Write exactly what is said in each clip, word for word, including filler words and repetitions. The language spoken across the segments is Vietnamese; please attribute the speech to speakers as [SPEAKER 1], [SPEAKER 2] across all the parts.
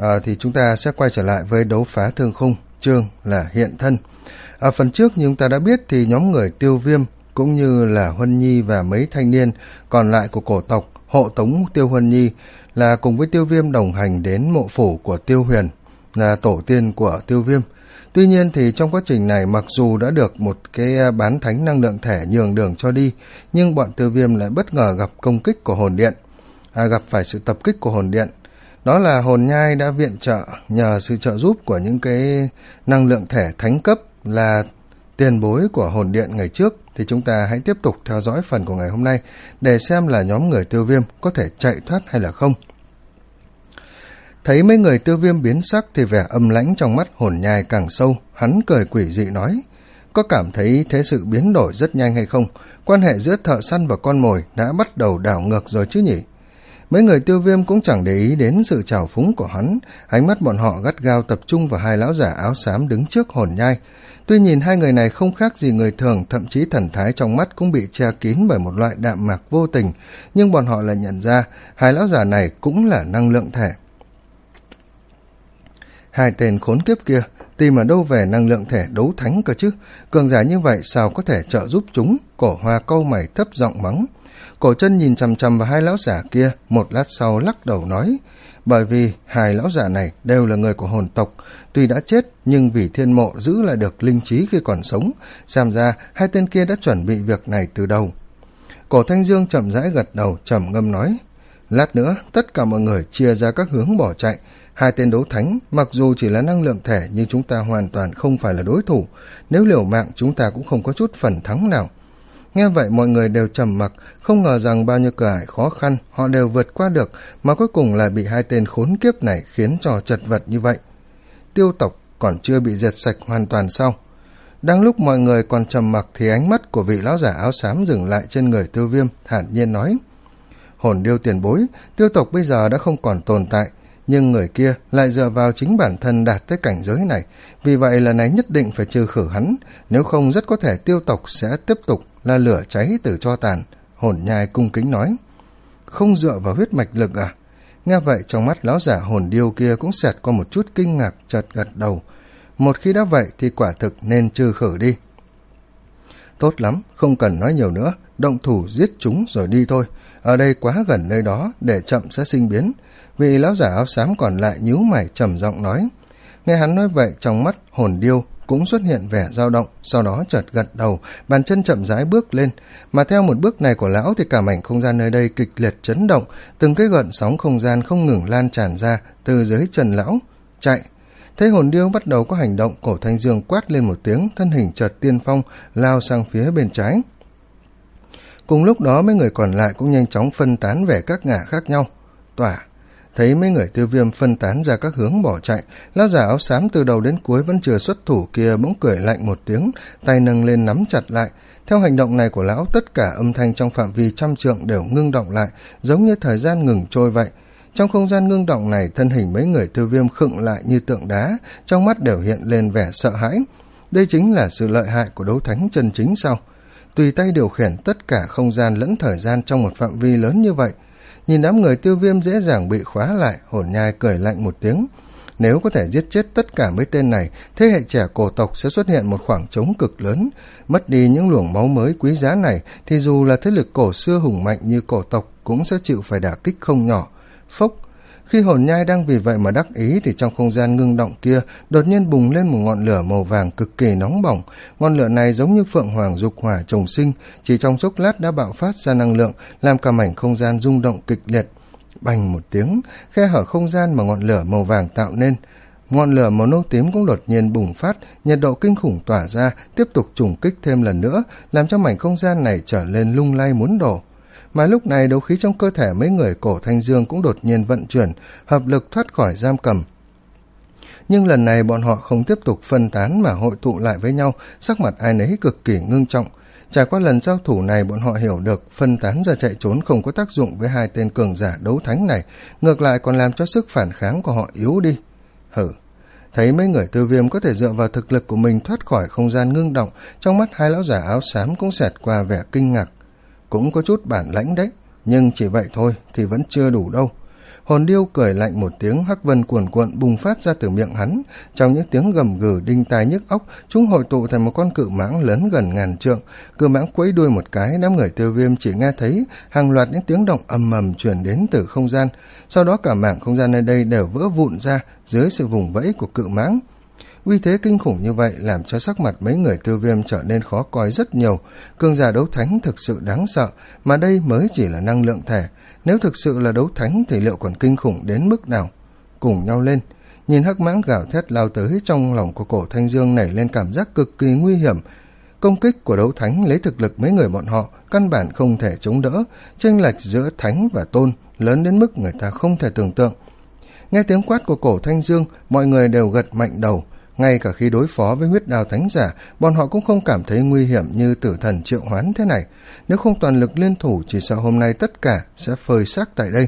[SPEAKER 1] à, thì chúng ta sẽ quay trở lại với đấu phá thương khung, chương là hiện thân. Ở phần trước như chúng ta đã biết thì nhóm người Tiêu Viêm cũng như là Huân Nhi và mấy thanh niên còn lại của cổ tộc hộ tống Tiêu Huân Nhi là cùng với Tiêu Viêm đồng hành đến mộ phủ của Tiêu Huyền, là tổ tiên của Tiêu Viêm. Tuy nhiên thì trong quá trình này mặc dù đã được một cái bán thánh năng lượng thể nhường đường cho đi, nhưng bọn Tiêu Viêm lại bất ngờ gặp công kích của hồn điện, à, gặp phải sự tập kích của hồn điện. Đó là hồn nhai đã viện trợ nhờ sự trợ giúp của những cái năng lượng thể thánh cấp là tiền bối của hồn điện ngày trước. Thì chúng ta hãy tiếp tục theo dõi phần của ngày hôm nay để xem là nhóm người Tiêu Viêm có thể chạy thoát hay là không. Thấy mấy người Tiêu Viêm biến sắc thì vẻ âm lãnh trong mắt hồn nhai càng sâu, hắn cười quỷ dị nói: có cảm thấy thế sự biến đổi rất nhanh hay không? Quan hệ giữa thợ săn và con mồi đã bắt đầu đảo ngược rồi chứ nhỉ? Mấy người Tiêu Viêm cũng chẳng để ý đến sự trào phúng của hắn, ánh mắt bọn họ gắt gao tập trung vào hai lão giả áo xám đứng trước hồn nhai. Tuy nhìn hai người này không khác gì người thường, thậm chí thần thái trong mắt cũng bị che kín bởi một loại đạm mạc vô tình, nhưng bọn họ lại nhận ra hai lão giả này cũng là năng lượng thể. Hai tên khốn kiếp kia tìm ở đâu về năng lượng thể đấu thánh cơ chứ? Cường giả như vậy sao có thể trợ giúp chúng? Cổ Hoa câu mày thấp giọng mắng. Cổ Chân nhìn chằm chằm vào hai lão giả kia, một lát sau lắc đầu nói: bởi vì hai lão giả này đều là người của hồn tộc, tuy đã chết nhưng vì thiên mộ giữ lại được linh trí khi còn sống, xem ra hai tên kia đã chuẩn bị việc này từ đầu. Cổ Thanh Dương chậm rãi gật đầu, trầm ngâm nói: lát nữa tất cả mọi người chia ra các hướng bỏ chạy. Hai tên đấu thánh mặc dù chỉ là năng lượng thể nhưng chúng ta hoàn toàn không phải là đối thủ, nếu liều mạng chúng ta cũng không có chút phần thắng nào. Nghe vậy mọi người đều trầm mặc, không ngờ rằng bao nhiêu cửa ải khó khăn họ đều vượt qua được, mà cuối cùng lại bị hai tên khốn kiếp này khiến cho chật vật như vậy. Tiêu tộc còn chưa bị diệt sạch hoàn toàn sao? Đang lúc mọi người còn trầm mặc thì ánh mắt của vị lão giả áo xám dừng lại trên người Tiêu Viêm, thản nhiên nói: hồn điêu tiền bối, tiêu tộc bây giờ đã không còn tồn tại, nhưng người kia lại dựa vào chính bản thân đạt tới cảnh giới này, vì vậy lần này nhất định phải trừ khử hắn, nếu không rất có thể tiêu tộc sẽ tiếp tục là lửa cháy từ tro tàn. Hồn nhai cung kính nói: không dựa vào huyết mạch lực à? Nghe vậy trong mắt lão giả hồn điêu kia cũng xẹt qua một chút kinh ngạc, chợt gật đầu: một khi đã vậy thì quả thực nên trừ khử đi. Tốt lắm, không cần nói nhiều nữa, động thủ giết chúng rồi đi thôi, ở đây quá gần nơi đó, để chậm sẽ sinh biến. Vị lão giả áo xám còn lại nhíu mày trầm giọng nói. Nghe hắn nói vậy trong mắt hồn điêu cũng xuất hiện vẻ dao động, sau đó chợt gật đầu, bàn chân chậm rãi bước lên, mà theo một bước này của lão thì cả mảnh không gian nơi đây kịch liệt chấn động, từng cái gợn sóng không gian không ngừng lan tràn ra từ dưới chân lão. Chạy! Thấy hồn điêu bắt đầu có hành động, Cổ Thanh Dương quát lên một tiếng, thân hình chợt tiên phong lao sang phía bên trái. Cùng lúc đó mấy người còn lại cũng nhanh chóng phân tán về các ngả khác nhau. Tỏa! Thấy mấy người Tiêu Viêm phân tán ra các hướng bỏ chạy, lão giả áo xám từ đầu đến cuối vẫn chưa xuất thủ kia bỗng cười lạnh một tiếng, tay nâng lên nắm chặt lại. Theo hành động này của lão, tất cả âm thanh trong phạm vi trăm trượng đều ngưng động lại, giống như thời gian ngừng trôi vậy. Trong không gian ngưng động này, thân hình mấy người Tiêu Viêm khựng lại như tượng đá, trong mắt đều hiện lên vẻ sợ hãi. Đây chính là sự lợi hại của đấu thánh chân chính sao? Tùy tay điều khiển tất cả không gian lẫn thời gian trong một phạm vi lớn như vậy. Nhìn đám người Tiêu Viêm dễ dàng bị khóa lại, hồn nhai cười lạnh một tiếng. Nếu có thể giết chết tất cả mấy tên này, thế hệ trẻ cổ tộc sẽ xuất hiện một khoảng trống cực lớn. Mất đi những luồng máu mới quý giá này thì dù là thế lực cổ xưa hùng mạnh như cổ tộc cũng sẽ chịu phải đả kích không nhỏ. Phốc! Khi hồn nhai đang vì vậy mà đắc ý thì trong không gian ngưng động kia đột nhiên bùng lên một ngọn lửa màu vàng cực kỳ nóng bỏng. Ngọn lửa này giống như phượng hoàng dục hỏa trùng sinh, chỉ trong chốc lát đã bạo phát ra năng lượng, làm cả mảnh không gian rung động kịch liệt. Bành một tiếng, khe hở không gian mà ngọn lửa màu vàng tạo nên. Ngọn lửa màu nâu tím cũng đột nhiên bùng phát, nhiệt độ kinh khủng tỏa ra, tiếp tục trùng kích thêm lần nữa, làm cho mảnh không gian này trở lên lung lay muốn đổ. Mà lúc này đấu khí trong cơ thể mấy người Cổ Thanh Dương cũng đột nhiên vận chuyển, hợp lực thoát khỏi giam cầm. Nhưng lần này bọn họ không tiếp tục phân tán mà hội tụ lại với nhau, sắc mặt ai nấy cực kỳ ngưng trọng. Trải qua lần giao thủ này, bọn họ hiểu được phân tán ra chạy trốn không có tác dụng với hai tên cường giả đấu thánh này, ngược lại còn làm cho sức phản kháng của họ yếu đi. Hử! Thấy mấy người Tiêu Viêm có thể dựa vào thực lực của mình thoát khỏi không gian ngưng động, trong mắt hai lão giả áo xám cũng xẹt qua vẻ kinh ngạc. Cũng có chút bản lãnh đấy, nhưng chỉ vậy thôi thì vẫn chưa đủ đâu. Hồn điêu cười lạnh một tiếng, hắc vân cuồn cuộn bùng phát ra từ miệng hắn. Trong những tiếng gầm gừ đinh tai nhức óc, chúng hội tụ thành một con cự mãng lớn gần ngàn trượng. Cự mãng quẫy đuôi một cái, đám người Tiêu Viêm chỉ nghe thấy hàng loạt những tiếng động ầm ầm truyền đến từ không gian. Sau đó cả mảng không gian nơi đây đều vỡ vụn ra dưới sự vùng vẫy của cự mãng. Uy thế kinh khủng như vậy làm cho sắc mặt mấy người Tiêu Viêm trở nên khó coi rất nhiều. Cường giả đấu thánh thực sự đáng sợ, mà đây mới chỉ là năng lượng thể. Nếu thực sự là đấu thánh thì liệu còn kinh khủng đến mức nào? Cùng nhau lên, nhìn hắc mãng gào thét lao tới, trong lòng của Cổ Thanh Dương nảy lên cảm giác cực kỳ nguy hiểm. Công kích của đấu thánh lấy thực lực mấy người bọn họ căn bản không thể chống đỡ, chênh lệch giữa thánh và tôn lớn đến mức người ta không thể tưởng tượng. Nghe tiếng quát của Cổ Thanh Dương, mọi người đều gật mạnh đầu. Ngay cả khi đối phó với huyết đao thánh giả, bọn họ cũng không cảm thấy nguy hiểm như tử thần triệu hoán thế này. Nếu không toàn lực liên thủ, chỉ sợ hôm nay tất cả sẽ phơi xác tại đây.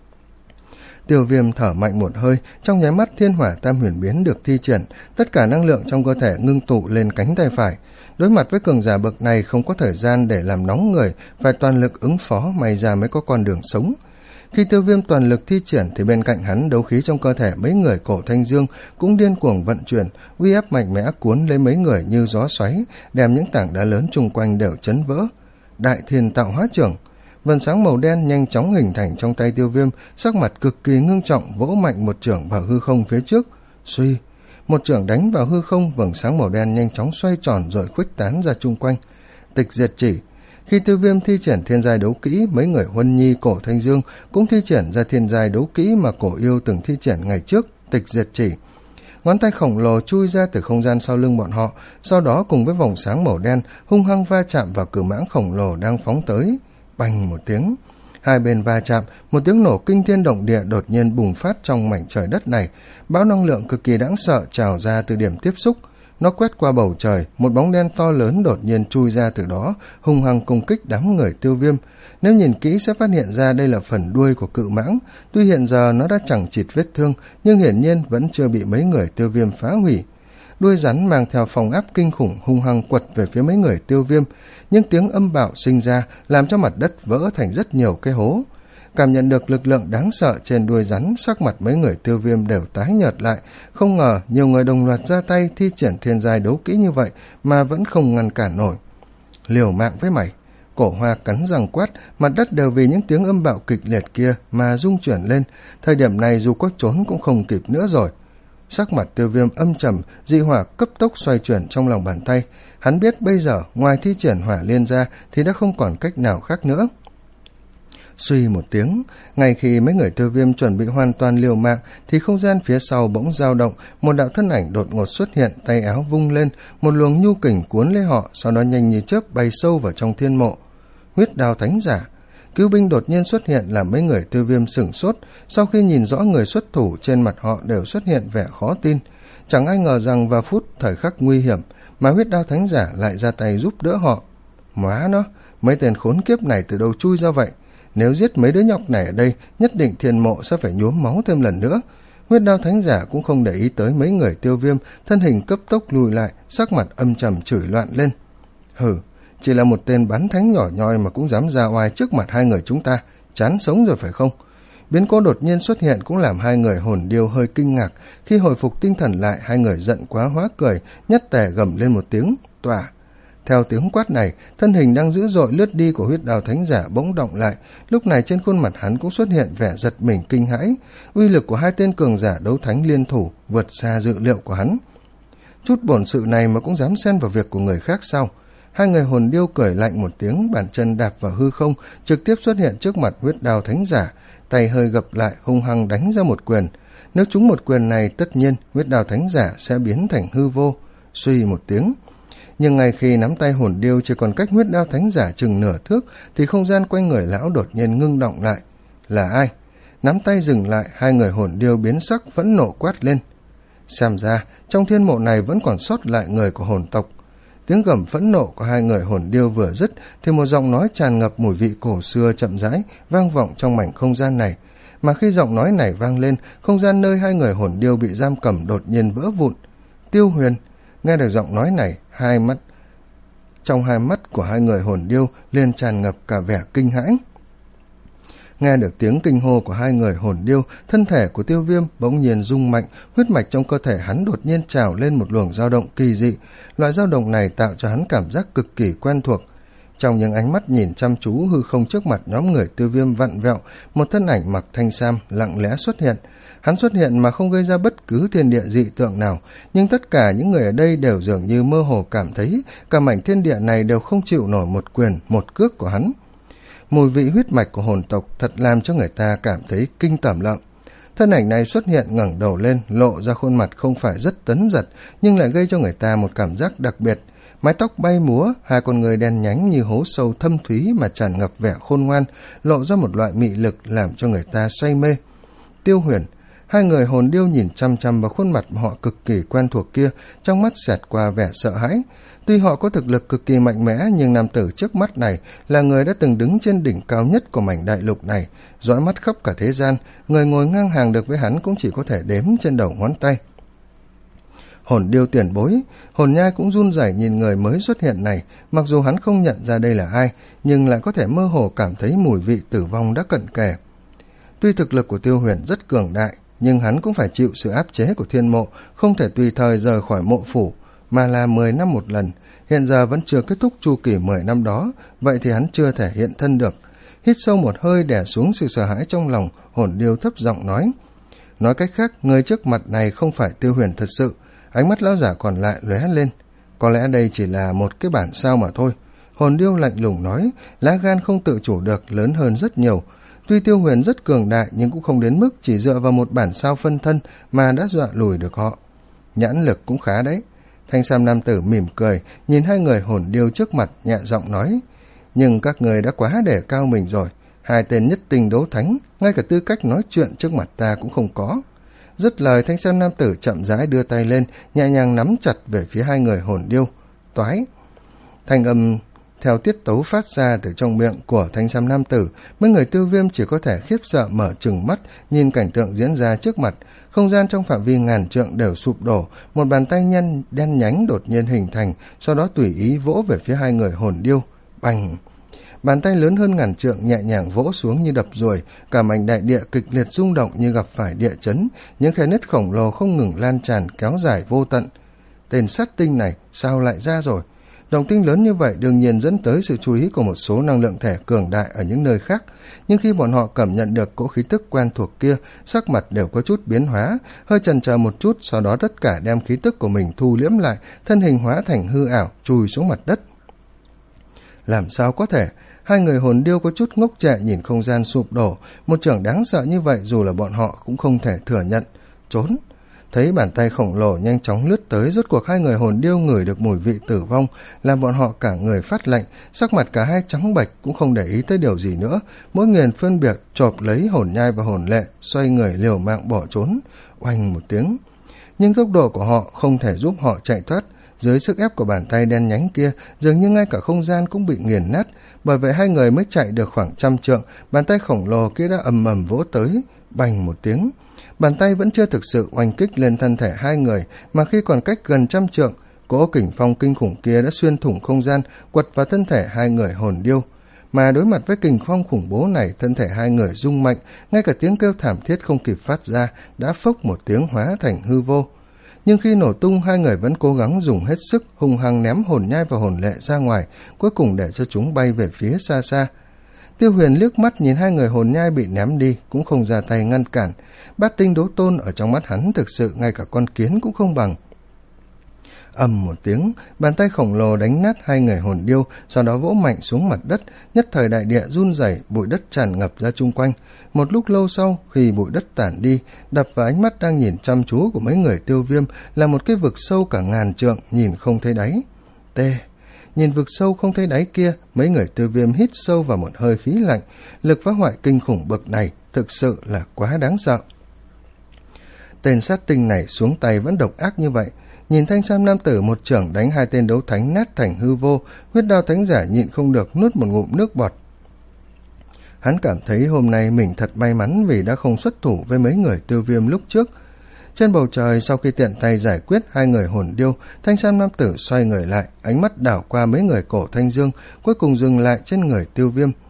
[SPEAKER 1] Tiêu Viêm thở mạnh một hơi, trong nháy mắt thiên hỏa tam huyền biến được thi triển, tất cả năng lượng trong cơ thể ngưng tụ lên cánh tay phải. Đối mặt với cường giả bậc này không có thời gian để làm nóng người, phải toàn lực ứng phó, may ra mới có con đường sống. Khi Tiêu Viêm toàn lực thi triển thì bên cạnh hắn đấu khí trong cơ thể mấy người Cổ Thanh Dương cũng điên cuồng vận chuyển, uy áp mạnh mẽ cuốn lấy mấy người như gió xoáy, đem những tảng đá lớn chung quanh đều chấn vỡ. Đại Thiên Tạo Hóa Trưởng, vần sáng màu đen nhanh chóng hình thành trong tay Tiêu Viêm, sắc mặt cực kỳ ngưng trọng, vỗ mạnh một chưởng vào hư không phía trước. Suy, một chưởng đánh vào hư không, vầng sáng màu đen nhanh chóng xoay tròn rồi khuếch tán ra chung quanh. Tịch diệt chỉ. Khi Tiêu Viêm thi triển thiên giai đấu kỹ, mấy người Huân Nhi, Cổ Thanh Dương cũng thi triển ra thiên giai đấu kỹ mà Cổ Yêu từng thi triển ngày trước, tịch diệt chỉ. Ngón tay khổng lồ chui ra từ không gian sau lưng bọn họ, sau đó cùng với vòng sáng màu đen hung hăng va chạm vào cự mãng khổng lồ đang phóng tới. Bành một tiếng, hai bên va chạm, một tiếng nổ kinh thiên động địa đột nhiên bùng phát trong mảnh trời đất này. Bão năng lượng cực kỳ đáng sợ trào ra từ điểm tiếp xúc. Nó quét qua bầu trời, một bóng đen to lớn đột nhiên chui ra từ đó, hung hăng công kích đám người Tiêu Viêm. Nếu nhìn kỹ sẽ phát hiện ra đây là phần đuôi của cự mãng. Tuy hiện giờ nó đã chẳng chịt vết thương, nhưng hiển nhiên vẫn chưa bị mấy người Tiêu Viêm phá hủy. Đuôi rắn mang theo phòng áp kinh khủng hung hăng quật về phía mấy người Tiêu Viêm, nhưng tiếng âm bạo sinh ra làm cho mặt đất vỡ thành rất nhiều cái hố. Cảm nhận được lực lượng đáng sợ trên đuôi rắn, sắc mặt mấy người Tiêu Viêm đều tái nhợt lại. Không ngờ nhiều người đồng loạt ra tay thi triển thiên giai đấu kỹ như vậy mà vẫn không ngăn cản nổi. Liều mạng với mày! Cổ Hoa cắn răng quát, mặt đất đều vì những tiếng âm bạo kịch liệt kia mà rung chuyển lên. Thời điểm này dù có trốn cũng không kịp nữa rồi. Sắc mặt Tiêu Viêm âm trầm, dị hỏa cấp tốc xoay chuyển trong lòng bàn tay. Hắn biết bây giờ ngoài thi triển hỏa liên ra thì đã không còn cách nào khác nữa. Suy một tiếng, ngay khi mấy người Tiêu Viêm chuẩn bị hoàn toàn liều mạng thì không gian phía sau bỗng dao động, một đạo thân ảnh đột ngột xuất hiện, tay áo vung lên, một luồng nhu kình cuốn lấy họ, sau đó nhanh như chớp bay sâu vào trong thiên mộ. Huyết đao thánh giả. Cứu binh đột nhiên xuất hiện làm mấy người Tiêu Viêm sửng sốt, sau khi nhìn rõ người xuất thủ trên mặt họ đều xuất hiện vẻ khó tin. Chẳng ai ngờ rằng vào phút thời khắc nguy hiểm mà huyết đao thánh giả lại ra tay giúp đỡ họ. Móa nó, mấy tên khốn kiếp này từ đâu chui ra vậy? Nếu giết mấy đứa nhóc này ở đây, nhất định thiên mộ sẽ phải nhuốm máu thêm lần nữa. Huyết đao thánh giả cũng không để ý tới mấy người Tiêu Viêm, thân hình cấp tốc lùi lại, sắc mặt âm trầm chửi loạn lên. Hừ, chỉ là một tên bắn thánh nhỏ nhoi mà cũng dám ra oai trước mặt hai người chúng ta, chán sống rồi phải không? Biến cố đột nhiên xuất hiện cũng làm hai người hồn điêu hơi kinh ngạc. Khi hồi phục tinh thần lại, hai người giận quá hóa cười, nhất tề gầm lên một tiếng, tỏa. Theo tiếng quát này, thân hình đang dữ dội lướt đi của huyết đao thánh giả bỗng động lại. Lúc này trên khuôn mặt hắn cũng xuất hiện vẻ giật mình kinh hãi. Uy lực của hai tên cường giả đấu thánh liên thủ vượt xa dự liệu của hắn. Chút bổn sự này mà cũng dám xen vào việc của người khác sao? Hai người hồn điêu cười lạnh một tiếng, bàn chân đạp vào hư không, trực tiếp xuất hiện trước mặt huyết đao thánh giả, tay hơi gập lại hung hăng đánh ra một quyền. Nếu trúng một quyền này, tất nhiên huyết đao thánh giả sẽ biến thành hư vô. Suy một tiếng. Nhưng ngay khi nắm tay hồn điêu chỉ còn cách huyết đao thánh giả chừng nửa thước thì không gian quanh người lão đột nhiên ngưng động lại. Là ai? Nắm tay dừng lại, hai người hồn điêu biến sắc phẫn nộ quát lên. Xem ra trong thiên mộ này vẫn còn sót lại người của hồn tộc. Tiếng gầm phẫn nộ của hai người hồn điêu vừa dứt thì một giọng nói tràn ngập mùi vị cổ xưa chậm rãi vang vọng trong mảnh không gian này. Mà khi giọng nói này vang lên, không gian nơi hai người hồn điêu bị giam cầm đột nhiên vỡ vụn. Tiêu Huyền. Nghe được giọng nói này, hai mắt trong hai mắt của hai người hồn điêu liền tràn ngập cả vẻ kinh hãi. Nghe được tiếng kinh hô của hai người hồn điêu, thân thể của Tiêu Viêm bỗng nhiên rung mạnh, huyết mạch trong cơ thể hắn đột nhiên trào lên một luồng dao động kỳ dị. Loại dao động này tạo cho hắn cảm giác cực kỳ quen thuộc. Trong những ánh mắt nhìn chăm chú hư không trước mặt nhóm người Tiêu Viêm vặn vẹo, một thân ảnh mặc thanh sam lặng lẽ xuất hiện. Hắn xuất hiện mà không gây ra bất cứ thiên địa dị tượng nào, nhưng tất cả những người ở đây đều dường như mơ hồ cảm thấy cả mảnh thiên địa này đều không chịu nổi một quyền, một cước của hắn. Mùi vị huyết mạch của hồn tộc thật làm cho người ta cảm thấy kinh tởm lợm. Thân ảnh này xuất hiện ngẩng đầu lên, lộ ra khuôn mặt không phải rất tấn giật, nhưng lại gây cho người ta một cảm giác đặc biệt. Mái tóc bay múa, hai con người đen nhánh như hố sâu thâm thúy mà tràn ngập vẻ khôn ngoan, lộ ra một loại mị lực làm cho người ta say mê. Tiêu Huyền. Hai người hồn điêu nhìn chăm chăm vào khuôn mặt mà họ cực kỳ quen thuộc kia, trong mắt xẹt qua vẻ sợ hãi. Tuy họ có thực lực cực kỳ mạnh mẽ, nhưng nam tử trước mắt này là người đã từng đứng trên đỉnh cao nhất của mảnh đại lục này, dõi mắt khắp cả thế gian, người ngồi ngang hàng được với hắn cũng chỉ có thể đếm trên đầu ngón tay. Hồn điêu tiền bối, hồn nhai cũng run rẩy nhìn người mới xuất hiện này, mặc dù hắn không nhận ra đây là ai, nhưng lại có thể mơ hồ cảm thấy mùi vị tử vong đã cận kề. Tuy thực lực của Tiêu Huyền rất cường đại, nhưng hắn cũng phải chịu sự áp chế của thiên mộ, không thể tùy thời rời khỏi mộ phủ, mà là mười năm một lần. Hiện giờ vẫn chưa kết thúc chu kỳ mười năm đó, vậy thì hắn chưa thể hiện thân được. Hít sâu một hơi đè xuống sự sợ hãi trong lòng, hồn điêu thấp giọng nói. Nói cách khác, người trước mặt này không phải Tiêu Huyền thật sự. Ánh mắt lão giả còn lại lóe lên. Có lẽ đây chỉ là một cái bản sao mà thôi. Hồn điêu lạnh lùng nói, lá gan không tự chủ được lớn hơn rất nhiều. Tuy Tiêu Huyền rất cường đại nhưng cũng không đến mức chỉ dựa vào một bản sao phân thân mà đã dọa lùi được họ. Nhãn lực cũng khá đấy. Thanh sam nam tử mỉm cười, nhìn hai người hồn điêu trước mặt nhẹ giọng nói. Nhưng các người đã quá để cao mình rồi. Hai tên nhất tinh đấu thánh, ngay cả tư cách nói chuyện trước mặt ta cũng không có. Dứt lời, thanh sam nam tử chậm rãi đưa tay lên, nhẹ nhàng nắm chặt về phía hai người hồn điêu. Toái! Thanh âm theo tiết tấu phát ra từ trong miệng của thanh sam nam tử, mấy người Tiêu Viêm chỉ có thể khiếp sợ mở trừng mắt nhìn cảnh tượng diễn ra trước mặt. Không gian trong phạm vi ngàn trượng đều sụp đổ, một bàn tay nhân đen nhánh đột nhiên hình thành, sau đó tùy ý vỗ về phía hai người hồn điêu. Bành! Bàn tay lớn hơn ngàn trượng nhẹ nhàng vỗ xuống như đập ruồi, cả mảnh đại địa kịch liệt rung động như gặp phải địa chấn, những khe nứt khổng lồ không ngừng lan tràn kéo dài vô tận. Tên sát tinh này sao lại ra rồi? Động tinh lớn như vậy đương nhiên dẫn tới sự chú ý của một số năng lượng thể cường đại ở những nơi khác, nhưng khi bọn họ cảm nhận được cỗ khí tức quen thuộc kia, sắc mặt đều có chút biến hóa, hơi chần chờ một chút, sau đó tất cả đem khí tức của mình thu liễm lại, thân hình hóa thành hư ảo, chùi xuống mặt đất. Làm sao có thể? Hai người hồn điêu có chút ngốc trệ nhìn không gian sụp đổ, một chưởng đáng sợ như vậy dù là bọn họ cũng không thể thừa nhận. Trốn! Thấy bàn tay khổng lồ nhanh chóng lướt tới, rốt cuộc hai người hồn điêu ngửi được mùi vị tử vong, làm bọn họ cả người phát lạnh, sắc mặt cả hai trắng bệch cũng không để ý tới điều gì nữa, mỗi người phân biệt chộp lấy hồn nhai và hồn lệ, xoay người liều mạng bỏ trốn. Oanh một tiếng. Nhưng tốc độ của họ không thể giúp họ chạy thoát, dưới sức ép của bàn tay đen nhánh kia, dường như ngay cả không gian cũng bị nghiền nát, bởi vậy hai người mới chạy được khoảng trăm trượng, bàn tay khổng lồ kia đã ầm ầm vỗ tới, bành một tiếng. Bàn tay vẫn chưa thực sự oanh kích lên thân thể hai người, mà khi còn cách gần trăm trượng, cỗ kình phong kinh khủng kia đã xuyên thủng không gian, quật vào thân thể hai người hồn điêu. Mà đối mặt với kình phong khủng bố này, thân thể hai người rung mạnh, ngay cả tiếng kêu thảm thiết không kịp phát ra, đã phốc một tiếng hóa thành hư vô. Nhưng khi nổ tung, hai người vẫn cố gắng dùng hết sức, hung hăng ném hồn nhai và hồn lệ ra ngoài, cuối cùng để cho chúng bay về phía xa xa. Tiêu Huyền liếc mắt nhìn hai người hồn nhai bị ném đi, cũng không ra tay ngăn cản. Bát tinh đấu tôn ở trong mắt hắn thực sự ngay cả con kiến cũng không bằng. Ầm một tiếng, bàn tay khổng lồ đánh nát hai người hồn điêu, sau đó vỗ mạnh xuống mặt đất, nhất thời đại địa run rẩy, bụi đất tràn ngập ra chung quanh. Một lúc lâu sau, khi bụi đất tản đi, đập vào ánh mắt đang nhìn chăm chú của mấy người Tiêu Viêm là một cái vực sâu cả ngàn trượng, nhìn không thấy đáy. Tê! Nhìn vực sâu không thấy đáy kia, mấy người Tiêu Viêm hít sâu vào một hơi khí lạnh, lực phá hoại kinh khủng bậc này thực sự là quá đáng sợ. Tên sát tinh này xuống tay vẫn độc ác như vậy. Nhìn thanh sam nam tử một chưởng đánh hai tên đấu thánh nát thành hư vô, huyết đao thánh giả nhịn không được nuốt một ngụm nước bọt. Hắn cảm thấy hôm nay mình thật may mắn vì đã không xuất thủ với mấy người Tiêu Viêm lúc trước. Trên bầu trời, sau khi tiện tay giải quyết hai người hồn điêu, thanh sam nam tử xoay người lại, ánh mắt đảo qua mấy người cổ Thanh Dương, cuối cùng dừng lại trên người Tiêu Viêm.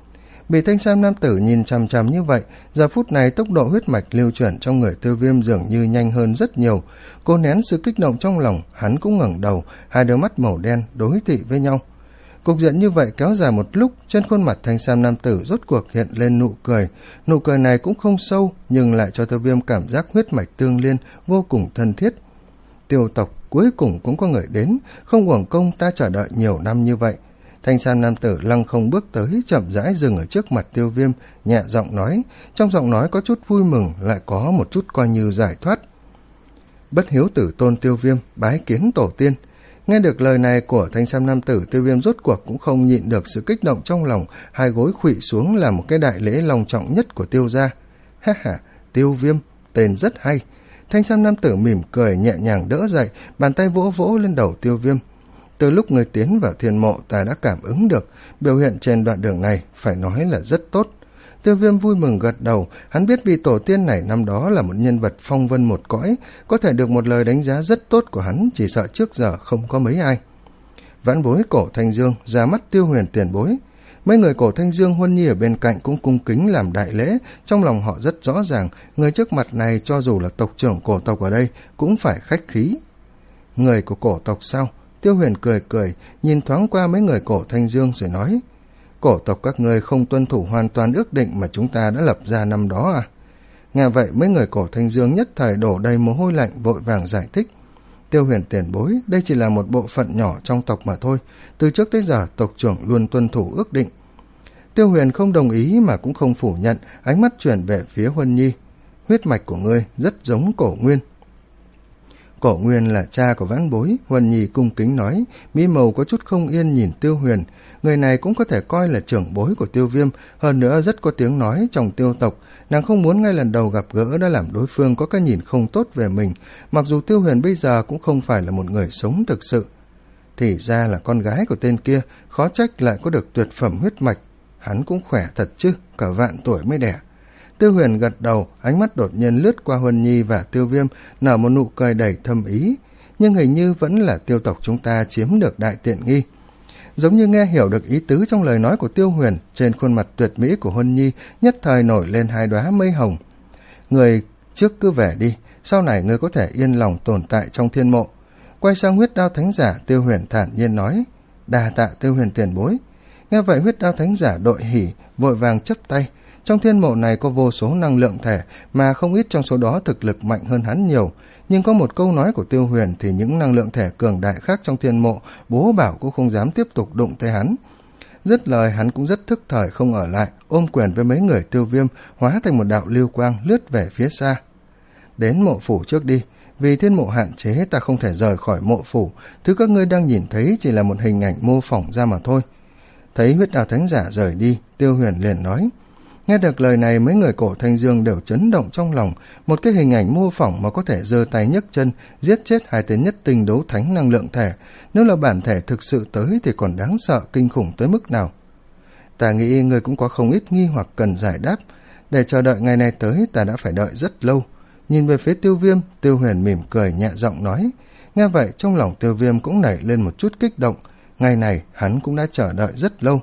[SPEAKER 1] Bị thanh sam nam tử nhìn chằm chằm như vậy, giờ phút này tốc độ huyết mạch lưu chuyển trong người Tiêu Viêm dường như nhanh hơn rất nhiều. Cô nén sự kích động trong lòng, hắn cũng ngẩng đầu, hai đôi mắt màu đen đối thị với nhau. Cục diện như vậy kéo dài một lúc, trên khuôn mặt thanh sam nam tử rốt cuộc hiện lên nụ cười. Nụ cười này cũng không sâu, nhưng lại cho Tiêu Viêm cảm giác huyết mạch tương liên vô cùng thân thiết. Tiêu tộc cuối cùng cũng có người đến, không uổng công ta chờ đợi nhiều năm như vậy. Thanh sam nam tử lăng không bước tới, chậm rãi dừng ở trước mặt Tiêu Viêm, nhẹ giọng nói, trong giọng nói có chút vui mừng, lại có một chút coi như giải thoát. Bất hiếu tử tôn Tiêu Viêm, bái kiến tổ tiên. Nghe được lời này của thanh sam nam tử, Tiêu Viêm rốt cuộc cũng không nhịn được sự kích động trong lòng, hai gối khuỵu xuống làm một cái đại lễ long trọng nhất của Tiêu gia. Ha ha, Tiêu Viêm, tên rất hay. Thanh sam nam tử mỉm cười nhẹ nhàng đỡ dậy, bàn tay vỗ vỗ lên đầu Tiêu Viêm. Từ lúc người tiến vào thiên mộ, ta đã cảm ứng được, biểu hiện trên đoạn đường này phải nói là rất tốt. Tiêu Viêm vui mừng gật đầu, hắn biết vị tổ tiên này năm đó là một nhân vật phong vân một cõi, có thể được một lời đánh giá rất tốt của hắn, chỉ sợ trước giờ không có mấy ai. Vãn bối Cổ Thanh Dương ra mắt Tiêu Huyền tiền bối. Mấy người Cổ Thanh Dương Huân Nhi ở bên cạnh cũng cung kính làm đại lễ, trong lòng họ rất rõ ràng, người trước mặt này cho dù là tộc trưởng cổ tộc ở đây cũng phải khách khí. Người của cổ tộc sao? Tiêu Huyền cười cười, nhìn thoáng qua mấy người Cổ Thanh Dương rồi nói, cổ tộc các ngươi không tuân thủ hoàn toàn ước định mà chúng ta đã lập ra năm đó à? Nghe vậy mấy người Cổ Thanh Dương nhất thời đổ đầy mồ hôi lạnh, vội vàng giải thích. Tiêu Huyền tiền bối, đây chỉ là một bộ phận nhỏ trong tộc mà thôi, từ trước tới giờ tộc trưởng luôn tuân thủ ước định. Tiêu Huyền không đồng ý mà cũng không phủ nhận, ánh mắt chuyển về phía Huân Nhi. Huyết mạch của ngươi rất giống Cổ Nguyên. Cổ Nguyên là cha của vãn bối, Huân Nhi cung kính nói, mỹ màu có chút không yên nhìn Tiêu Huyền. Người này cũng có thể coi là trưởng bối của Tiêu Viêm, hơn nữa rất có tiếng nói trong tiêu tộc. Nàng không muốn ngay lần đầu gặp gỡ đã làm đối phương có cái nhìn không tốt về mình, mặc dù Tiêu Huyền bây giờ cũng không phải là một người sống thực sự. Thì ra là con gái của tên kia, khó trách lại có được tuyệt phẩm huyết mạch. Hắn cũng khỏe thật chứ, cả vạn tuổi mới đẻ. Tiêu Huyền gật đầu, ánh mắt đột nhiên lướt qua Huân Nhi và Tiêu Viêm, nở một nụ cười đầy thâm ý. Nhưng hình như vẫn là tiêu tộc chúng ta chiếm được đại tiện nghi. Giống như nghe hiểu được ý tứ trong lời nói của Tiêu Huyền, trên khuôn mặt tuyệt mỹ của Huân Nhi nhất thời nổi lên hai đóa mây hồng. Người trước cứ về đi, sau này người có thể yên lòng tồn tại trong thiên mộ. Quay sang huyết đao thánh giả, Tiêu Huyền thản nhiên nói, đà tạ Tiêu Huyền tiền bối. Nghe vậy huyết đao thánh giả đội hỉ, vội vàng chấp tay. Trong thiên mộ này có vô số năng lượng thể, mà không ít trong số đó thực lực mạnh hơn hắn nhiều. Nhưng có một câu nói của Tiêu Huyền thì những năng lượng thể cường đại khác trong thiên mộ, bố bảo cũng không dám tiếp tục đụng tới hắn. Dứt lời hắn cũng rất thức thời không ở lại, ôm quyền với mấy người Tiêu Viêm, hóa thành một đạo lưu quang lướt về phía xa. Đến mộ phủ trước đi, vì thiên mộ hạn chế ta không thể rời khỏi mộ phủ, thứ các ngươi đang nhìn thấy chỉ là một hình ảnh mô phỏng ra mà thôi. Thấy huyết đao thánh giả rời đi, Tiêu Huyền liền nói. Nghe được lời này mấy người Cổ Thanh Dương đều chấn động trong lòng, một cái hình ảnh mô phỏng mà có thể giơ tay nhấc chân, giết chết hai tên nhất tinh đấu thánh năng lượng thể, nếu là bản thể thực sự tới thì còn đáng sợ kinh khủng tới mức nào. Ta nghĩ người cũng có không ít nghi hoặc cần giải đáp, để chờ đợi ngày này tới ta đã phải đợi rất lâu. Nhìn về phía Tiêu Viêm, Tiêu Huyền mỉm cười nhẹ giọng nói. Nghe vậy trong lòng Tiêu Viêm cũng nảy lên một chút kích động, ngày này hắn cũng đã chờ đợi rất lâu.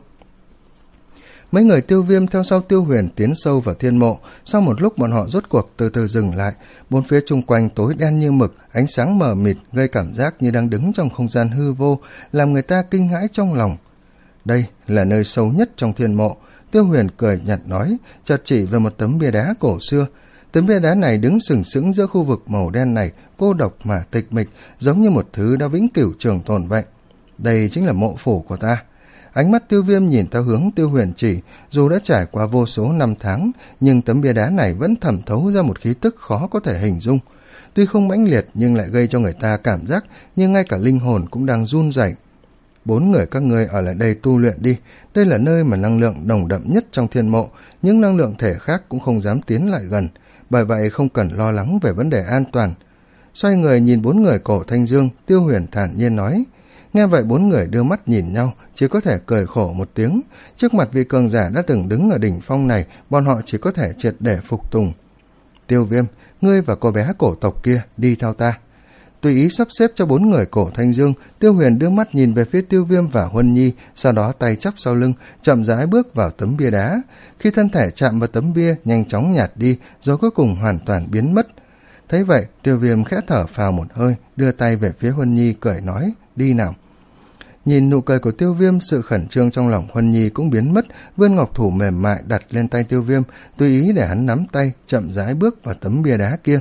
[SPEAKER 1] Mấy người Tiêu Viêm theo sau Tiêu Huyền tiến sâu vào thiên mộ, sau một lúc bọn họ rốt cuộc từ từ dừng lại, bốn phía chung quanh tối đen như mực, ánh sáng mờ mịt gây cảm giác như đang đứng trong không gian hư vô, làm người ta kinh hãi trong lòng. Đây là nơi sâu nhất trong thiên mộ, Tiêu Huyền cười nhạt nói, chợt chỉ về một tấm bia đá cổ xưa. Tấm bia đá này đứng sừng sững giữa khu vực màu đen này, cô độc mà tịch mịch, giống như một thứ đã vĩnh cửu trường tồn vậy. Đây chính là mộ phủ của ta. Ánh mắt Tiêu Viêm nhìn theo hướng Tiêu Huyền chỉ, dù đã trải qua vô số năm tháng, nhưng tấm bia đá này vẫn thẩm thấu ra một khí tức khó có thể hình dung. Tuy không mãnh liệt nhưng lại gây cho người ta cảm giác như ngay cả linh hồn cũng đang run rẩy. Bốn người các ngươi ở lại đây tu luyện đi, đây là nơi mà năng lượng nồng đậm nhất trong thiên mộ, những năng lượng thể khác cũng không dám tiến lại gần, bởi vậy không cần lo lắng về vấn đề an toàn. Xoay người nhìn bốn người Cổ Thanh Dương, Tiêu Huyền thản nhiên nói. Nghe vậy bốn người đưa mắt nhìn nhau, chỉ có thể cười khổ một tiếng. Trước mặt vị cường giả đã từng đứng ở đỉnh phong này, bọn họ chỉ có thể triệt để phục tùng. Tiêu Viêm, ngươi và cô bé cổ tộc kia đi theo ta. Tùy ý sắp xếp cho bốn người Cổ Thanh Dương, Tiêu Huyền đưa mắt nhìn về phía Tiêu Viêm và Huân Nhi, sau đó tay chắp sau lưng, chậm rãi bước vào tấm bia đá. Khi thân thể chạm vào tấm bia, nhanh chóng nhạt đi, rồi cuối cùng hoàn toàn biến mất. Thấy vậy, Tiêu Viêm khẽ thở phào một hơi, đưa tay về phía Huân Nhi cười nói, đi nào. Nhìn nụ cười của Tiêu Viêm, sự khẩn trương trong lòng Huân Nhi cũng biến mất, vươn ngọc thủ mềm mại đặt lên tay Tiêu Viêm, tùy ý để hắn nắm tay, chậm rãi bước vào tấm bia đá kia.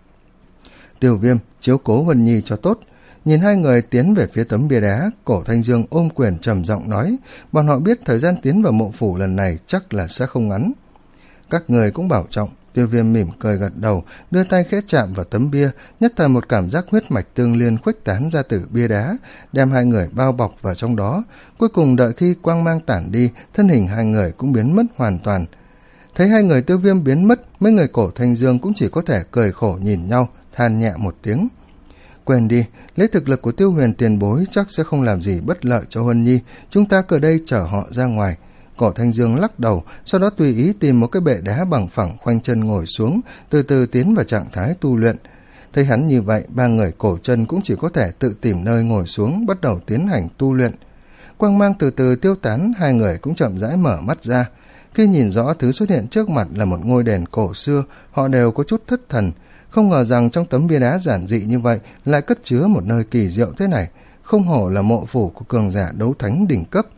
[SPEAKER 1] Tiêu Viêm, chiếu cố Huân Nhi cho tốt. Nhìn hai người tiến về phía tấm bia đá, Cổ Thanh Dương ôm quyền trầm giọng nói, bọn họ biết thời gian tiến vào mộ phủ lần này chắc là sẽ không ngắn. Các người cũng bảo trọng. Tiêu Viêm mỉm cười gật đầu, đưa tay khẽ chạm vào tấm bia, nhất thời một cảm giác huyết mạch tương liên khuếch tán ra từ bia đá, đem hai người bao bọc vào trong đó. Cuối cùng đợi khi quang mang tản đi, thân hình hai người cũng biến mất hoàn toàn. Thấy hai người Tiêu Viêm biến mất, mấy người Cổ Thanh Dương cũng chỉ có thể cười khổ nhìn nhau, than nhẹ một tiếng. Quên đi, lấy thực lực của Tiêu Huyền tiền bối chắc sẽ không làm gì bất lợi cho Huân Nhi, chúng ta cứ đây chở họ ra ngoài. Cổ Thanh Dương lắc đầu, sau đó tùy ý tìm một cái bệ đá bằng phẳng khoanh chân ngồi xuống, từ từ tiến vào trạng thái tu luyện. Thấy hắn như vậy, ba người Cổ Chân cũng chỉ có thể tự tìm nơi ngồi xuống, bắt đầu tiến hành tu luyện. Quang mang từ từ tiêu tán, hai người cũng chậm rãi mở mắt ra. Khi nhìn rõ thứ xuất hiện trước mặt là một ngôi đền cổ xưa, họ đều có chút thất thần. Không ngờ rằng trong tấm bia đá giản dị như vậy lại cất chứa một nơi kỳ diệu thế này, không hổ là mộ phủ của cường giả đấu thánh đỉnh cấp.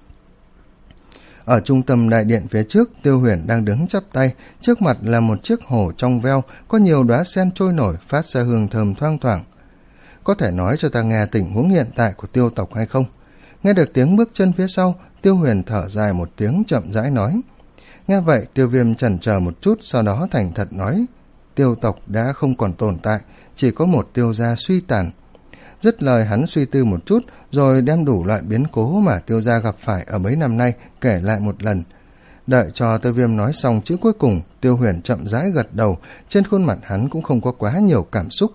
[SPEAKER 1] Ở trung tâm đại điện phía trước, Tiêu Huyền đang đứng chắp tay, trước mặt là một chiếc hồ trong veo, có nhiều đóa sen trôi nổi phát ra hương thơm thoang thoảng. Có thể nói cho ta nghe tình huống hiện tại của Tiêu tộc hay không? Nghe được tiếng bước chân phía sau, Tiêu Huyền thở dài một tiếng chậm rãi nói. Nghe vậy, Tiêu Viêm chần chờ một chút, sau đó thành thật nói, Tiêu tộc đã không còn tồn tại, chỉ có một Tiêu gia suy tàn. Dứt lời hắn suy tư một chút, rồi đem đủ loại biến cố mà Tiêu gia gặp phải ở mấy năm nay kể lại một lần. Đợi cho Tiêu Viêm nói xong chữ cuối cùng, Tiêu Huyền chậm rãi gật đầu, trên khuôn mặt hắn cũng không có quá nhiều cảm xúc.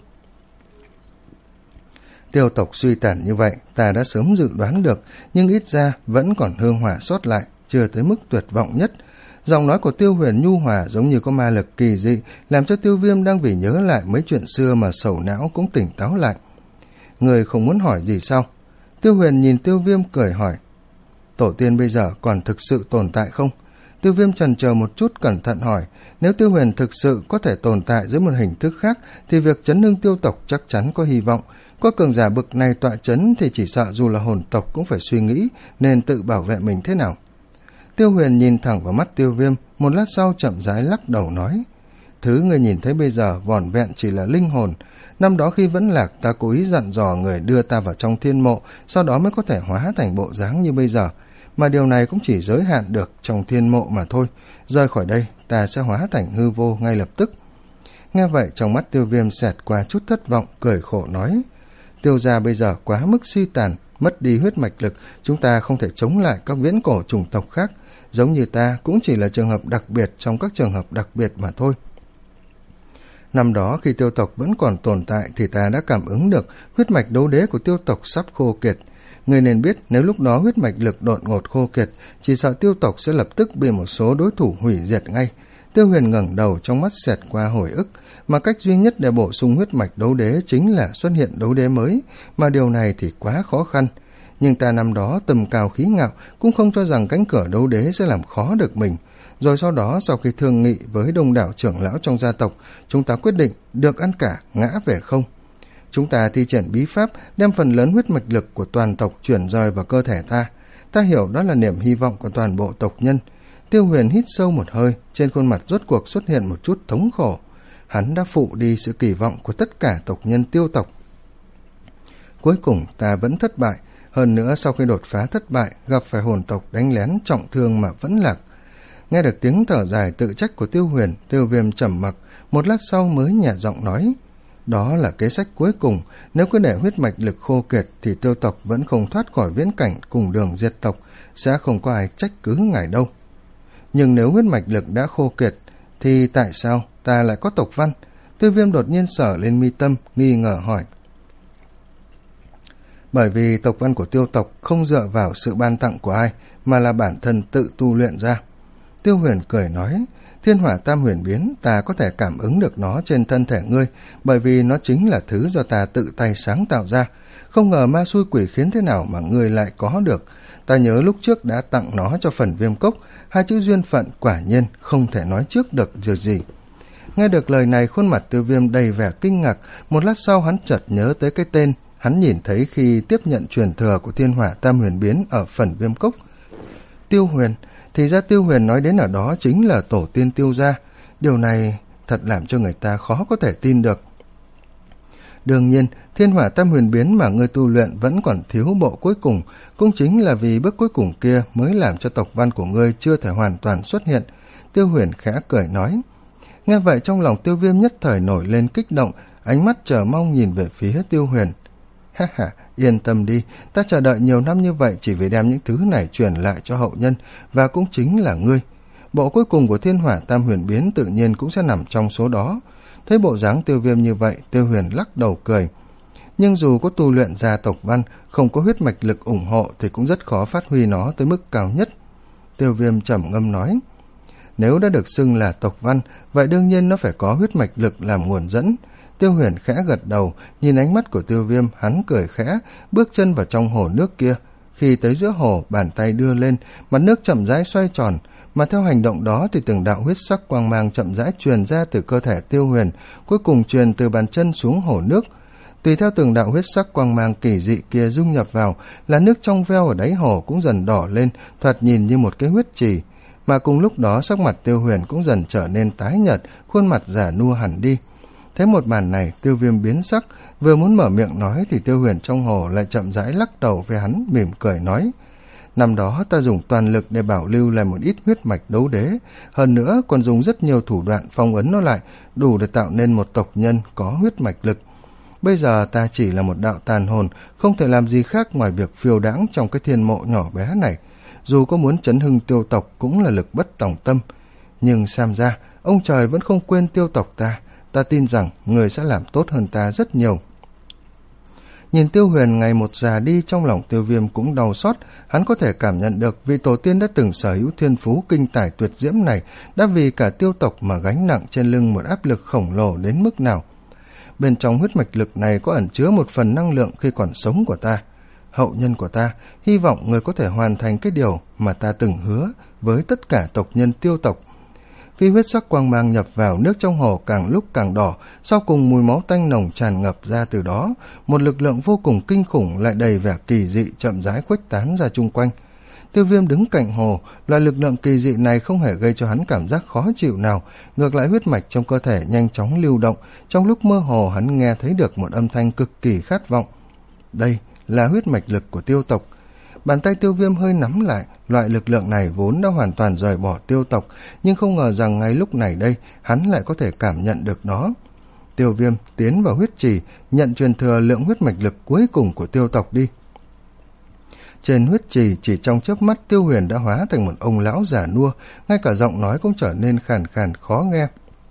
[SPEAKER 1] Tiêu tộc suy tàn như vậy, ta đã sớm dự đoán được, nhưng ít ra vẫn còn hương hỏa sót lại, chưa tới mức tuyệt vọng nhất. Giọng nói của Tiêu Huyền nhu hòa giống như có ma lực kỳ dị, làm cho Tiêu Viêm đang vì nhớ lại mấy chuyện xưa mà sầu não cũng tỉnh táo lại. Người không muốn hỏi gì sao? Tiêu Huyền nhìn Tiêu Viêm cười hỏi. Tổ tiên bây giờ còn thực sự tồn tại không? Tiêu Viêm chần chờ một chút cẩn thận hỏi. Nếu Tiêu Huyền thực sự có thể tồn tại dưới một hình thức khác, thì việc chấn hưng Tiêu tộc chắc chắn có hy vọng. Có cường giả bực này tọa chấn thì chỉ sợ dù là hồn tộc cũng phải suy nghĩ nên tự bảo vệ mình thế nào. Tiêu Huyền nhìn thẳng vào mắt Tiêu Viêm, một lát sau chậm rãi lắc đầu nói. Thứ người nhìn thấy bây giờ vỏn vẹn chỉ là linh hồn. Năm đó khi vẫn lạc, ta cố ý dặn dò người đưa ta vào trong thiên mộ, sau đó mới có thể hóa thành bộ dáng như bây giờ. Mà điều này cũng chỉ giới hạn được trong thiên mộ mà thôi. Rời khỏi đây, ta sẽ hóa thành hư vô ngay lập tức. Nghe vậy, trong mắt Tiêu Viêm xẹt qua chút thất vọng, cười khổ nói. Tiêu gia bây giờ quá mức suy tàn, mất đi huyết mạch lực, chúng ta không thể chống lại các viễn cổ chủng tộc khác. Giống như ta cũng chỉ là trường hợp đặc biệt trong các trường hợp đặc biệt mà thôi. Năm đó khi Tiêu tộc vẫn còn tồn tại thì ta đã cảm ứng được huyết mạch đấu đế của Tiêu tộc sắp khô kiệt. Người nên biết nếu lúc đó huyết mạch lực đột ngột khô kiệt, chỉ sợ Tiêu tộc sẽ lập tức bị một số đối thủ hủy diệt ngay. Tiêu Huyền ngẩng đầu, trong mắt xẹt qua hồi ức, mà cách duy nhất để bổ sung huyết mạch đấu đế chính là xuất hiện đấu đế mới, mà điều này thì quá khó khăn. Nhưng ta năm đó tầm cao khí ngạo cũng không cho rằng cánh cửa đấu đế sẽ làm khó được mình. Rồi sau đó, sau khi thương nghị với đông đảo trưởng lão trong gia tộc, chúng ta quyết định được ăn cả, ngã về không. Chúng ta thi triển bí pháp, đem phần lớn huyết mạch lực của toàn tộc chuyển rời vào cơ thể ta. Ta hiểu đó là niềm hy vọng của toàn bộ tộc nhân. Tiêu Huyền hít sâu một hơi, trên khuôn mặt rốt cuộc xuất hiện một chút thống khổ. Hắn đã phụ đi sự kỳ vọng của tất cả tộc nhân Tiêu tộc. Cuối cùng ta vẫn thất bại, hơn nữa sau khi đột phá thất bại, gặp phải hồn tộc đánh lén trọng thương mà vẫn lạc. Nghe được tiếng thở dài tự trách của Tiêu Huyền, Tiêu Viêm trầm mặc, một lát sau mới nhẹ giọng nói. Đó là kế sách cuối cùng, nếu cứ để huyết mạch lực khô kiệt thì Tiêu tộc vẫn không thoát khỏi viễn cảnh cùng đường diệt tộc, sẽ không có ai trách cứ ngài đâu. Nhưng nếu huyết mạch lực đã khô kiệt, thì tại sao ta lại có tộc văn? Tiêu Viêm đột nhiên sờ lên mi tâm, nghi ngờ hỏi. Bởi vì tộc văn của Tiêu tộc không dựa vào sự ban tặng của ai, mà là bản thân tự tu luyện ra. Tiêu Huyền cười nói, Thiên hỏa tam huyền biến, ta có thể cảm ứng được nó trên thân thể ngươi, bởi vì nó chính là thứ do ta tự tay sáng tạo ra. Không ngờ ma xui quỷ khiến thế nào mà ngươi lại có được. Ta nhớ lúc trước đã tặng nó cho phần viêm cốc, hai chữ duyên phận quả nhiên không thể nói trước được điều gì. Nghe được lời này, khuôn mặt Tiêu Viêm đầy vẻ kinh ngạc, một lát sau hắn chợt nhớ tới cái tên hắn nhìn thấy khi tiếp nhận truyền thừa của thiên hỏa tam huyền biến ở phần viêm cốc. Tiêu Huyền, thì ra Tiêu Huyền nói đến ở đó chính là tổ tiên Tiêu gia. Điều này thật làm cho người ta khó có thể tin được. Đương nhiên, thiên hỏa tam huyền biến mà ngươi tu luyện vẫn còn thiếu bộ cuối cùng, cũng chính là vì bước cuối cùng kia mới làm cho tộc văn của ngươi chưa thể hoàn toàn xuất hiện. Tiêu Huyền khẽ cười nói. Nghe vậy trong lòng Tiêu Viêm nhất thời nổi lên kích động, ánh mắt chờ mong nhìn về phía Tiêu Huyền. Ha ha, yên tâm đi, ta chờ đợi nhiều năm như vậy chỉ vì đem những thứ này truyền lại cho hậu nhân, và cũng chính là ngươi. Bộ cuối cùng của thiên hỏa tam huyền biến tự nhiên cũng sẽ nằm trong số đó. Thấy bộ dáng Tiêu Viêm như vậy, Tiêu Huyền lắc đầu cười. Nhưng dù có tu luyện ra tộc văn, không có huyết mạch lực ủng hộ thì cũng rất khó phát huy nó tới mức cao nhất. Tiêu Viêm trầm ngâm nói. Nếu đã được xưng là tộc văn, vậy đương nhiên nó phải có huyết mạch lực làm nguồn dẫn. Tiêu Huyền khẽ gật đầu, nhìn ánh mắt của Tiêu Viêm, hắn cười khẽ, bước chân vào trong hồ nước kia. Khi tới giữa hồ, bàn tay đưa lên, mặt nước chậm rãi xoay tròn, mà theo hành động đó thì từng đạo huyết sắc quang mang chậm rãi truyền ra từ cơ thể Tiêu Huyền, cuối cùng truyền từ bàn chân xuống hồ nước. Tùy theo từng đạo huyết sắc quang mang kỳ dị kia dung nhập vào, là nước trong veo ở đáy hồ cũng dần đỏ lên, thoạt nhìn như một cái huyết trì. Mà cùng lúc đó sắc mặt Tiêu Huyền cũng dần trở nên tái nhợt, khuôn mặt già nua hẳn đi. Thấy một màn này, Tiêu Viêm biến sắc, vừa muốn mở miệng nói thì Tiêu Huyền trong hồ lại chậm rãi lắc đầu với hắn, mỉm cười nói. Năm đó ta dùng toàn lực để bảo lưu lại một ít huyết mạch đấu đế, hơn nữa còn dùng rất nhiều thủ đoạn phong ấn nó lại, đủ để tạo nên một tộc nhân có huyết mạch lực. Bây giờ ta chỉ là một đạo tàn hồn, không thể làm gì khác ngoài việc phiêu đãng trong cái thiên mộ nhỏ bé này. Dù có muốn chấn hưng tiêu tộc cũng là lực bất tòng tâm. Nhưng xem ra, ông trời vẫn không quên tiêu tộc ta. Ta tin rằng người sẽ làm tốt hơn ta rất nhiều. Nhìn Tiêu Huyền ngày một già đi, trong lòng Tiêu Viêm cũng đau xót. Hắn có thể cảm nhận được vị tổ tiên đã từng sở hữu thiên phú kinh tài tuyệt diễm này đã vì cả tiêu tộc mà gánh nặng trên lưng một áp lực khổng lồ đến mức nào. Bên trong huyết mạch lực này có ẩn chứa một phần năng lượng khi còn sống của ta. Hậu nhân của ta, hy vọng người có thể hoàn thành cái điều mà ta từng hứa với tất cả tộc nhân tiêu tộc. Khi huyết sắc quang mang nhập vào, nước trong hồ càng lúc càng đỏ, sau cùng mùi máu tanh nồng tràn ngập ra từ đó, một lực lượng vô cùng kinh khủng lại đầy vẻ kỳ dị chậm rãi khuếch tán ra chung quanh. Tiêu Viêm đứng cạnh hồ, loại lực lượng kỳ dị này không hề gây cho hắn cảm giác khó chịu nào, ngược lại huyết mạch trong cơ thể nhanh chóng lưu động, trong lúc mơ hồ hắn nghe thấy được một âm thanh cực kỳ khát vọng. Đây là huyết mạch lực của tiêu tộc. Bàn tay Tiêu Viêm hơi nắm lại, loại lực lượng này vốn đã hoàn toàn rời bỏ tiêu tộc, nhưng không ngờ rằng ngay lúc này đây, hắn lại có thể cảm nhận được nó. Tiêu Viêm tiến vào huyết trì, nhận truyền thừa lượng huyết mạch lực cuối cùng của tiêu tộc đi. Trên huyết trì chỉ trong chớp mắt, Tiêu Huyền đã hóa thành một ông lão già nua, ngay cả giọng nói cũng trở nên khàn khàn khó nghe.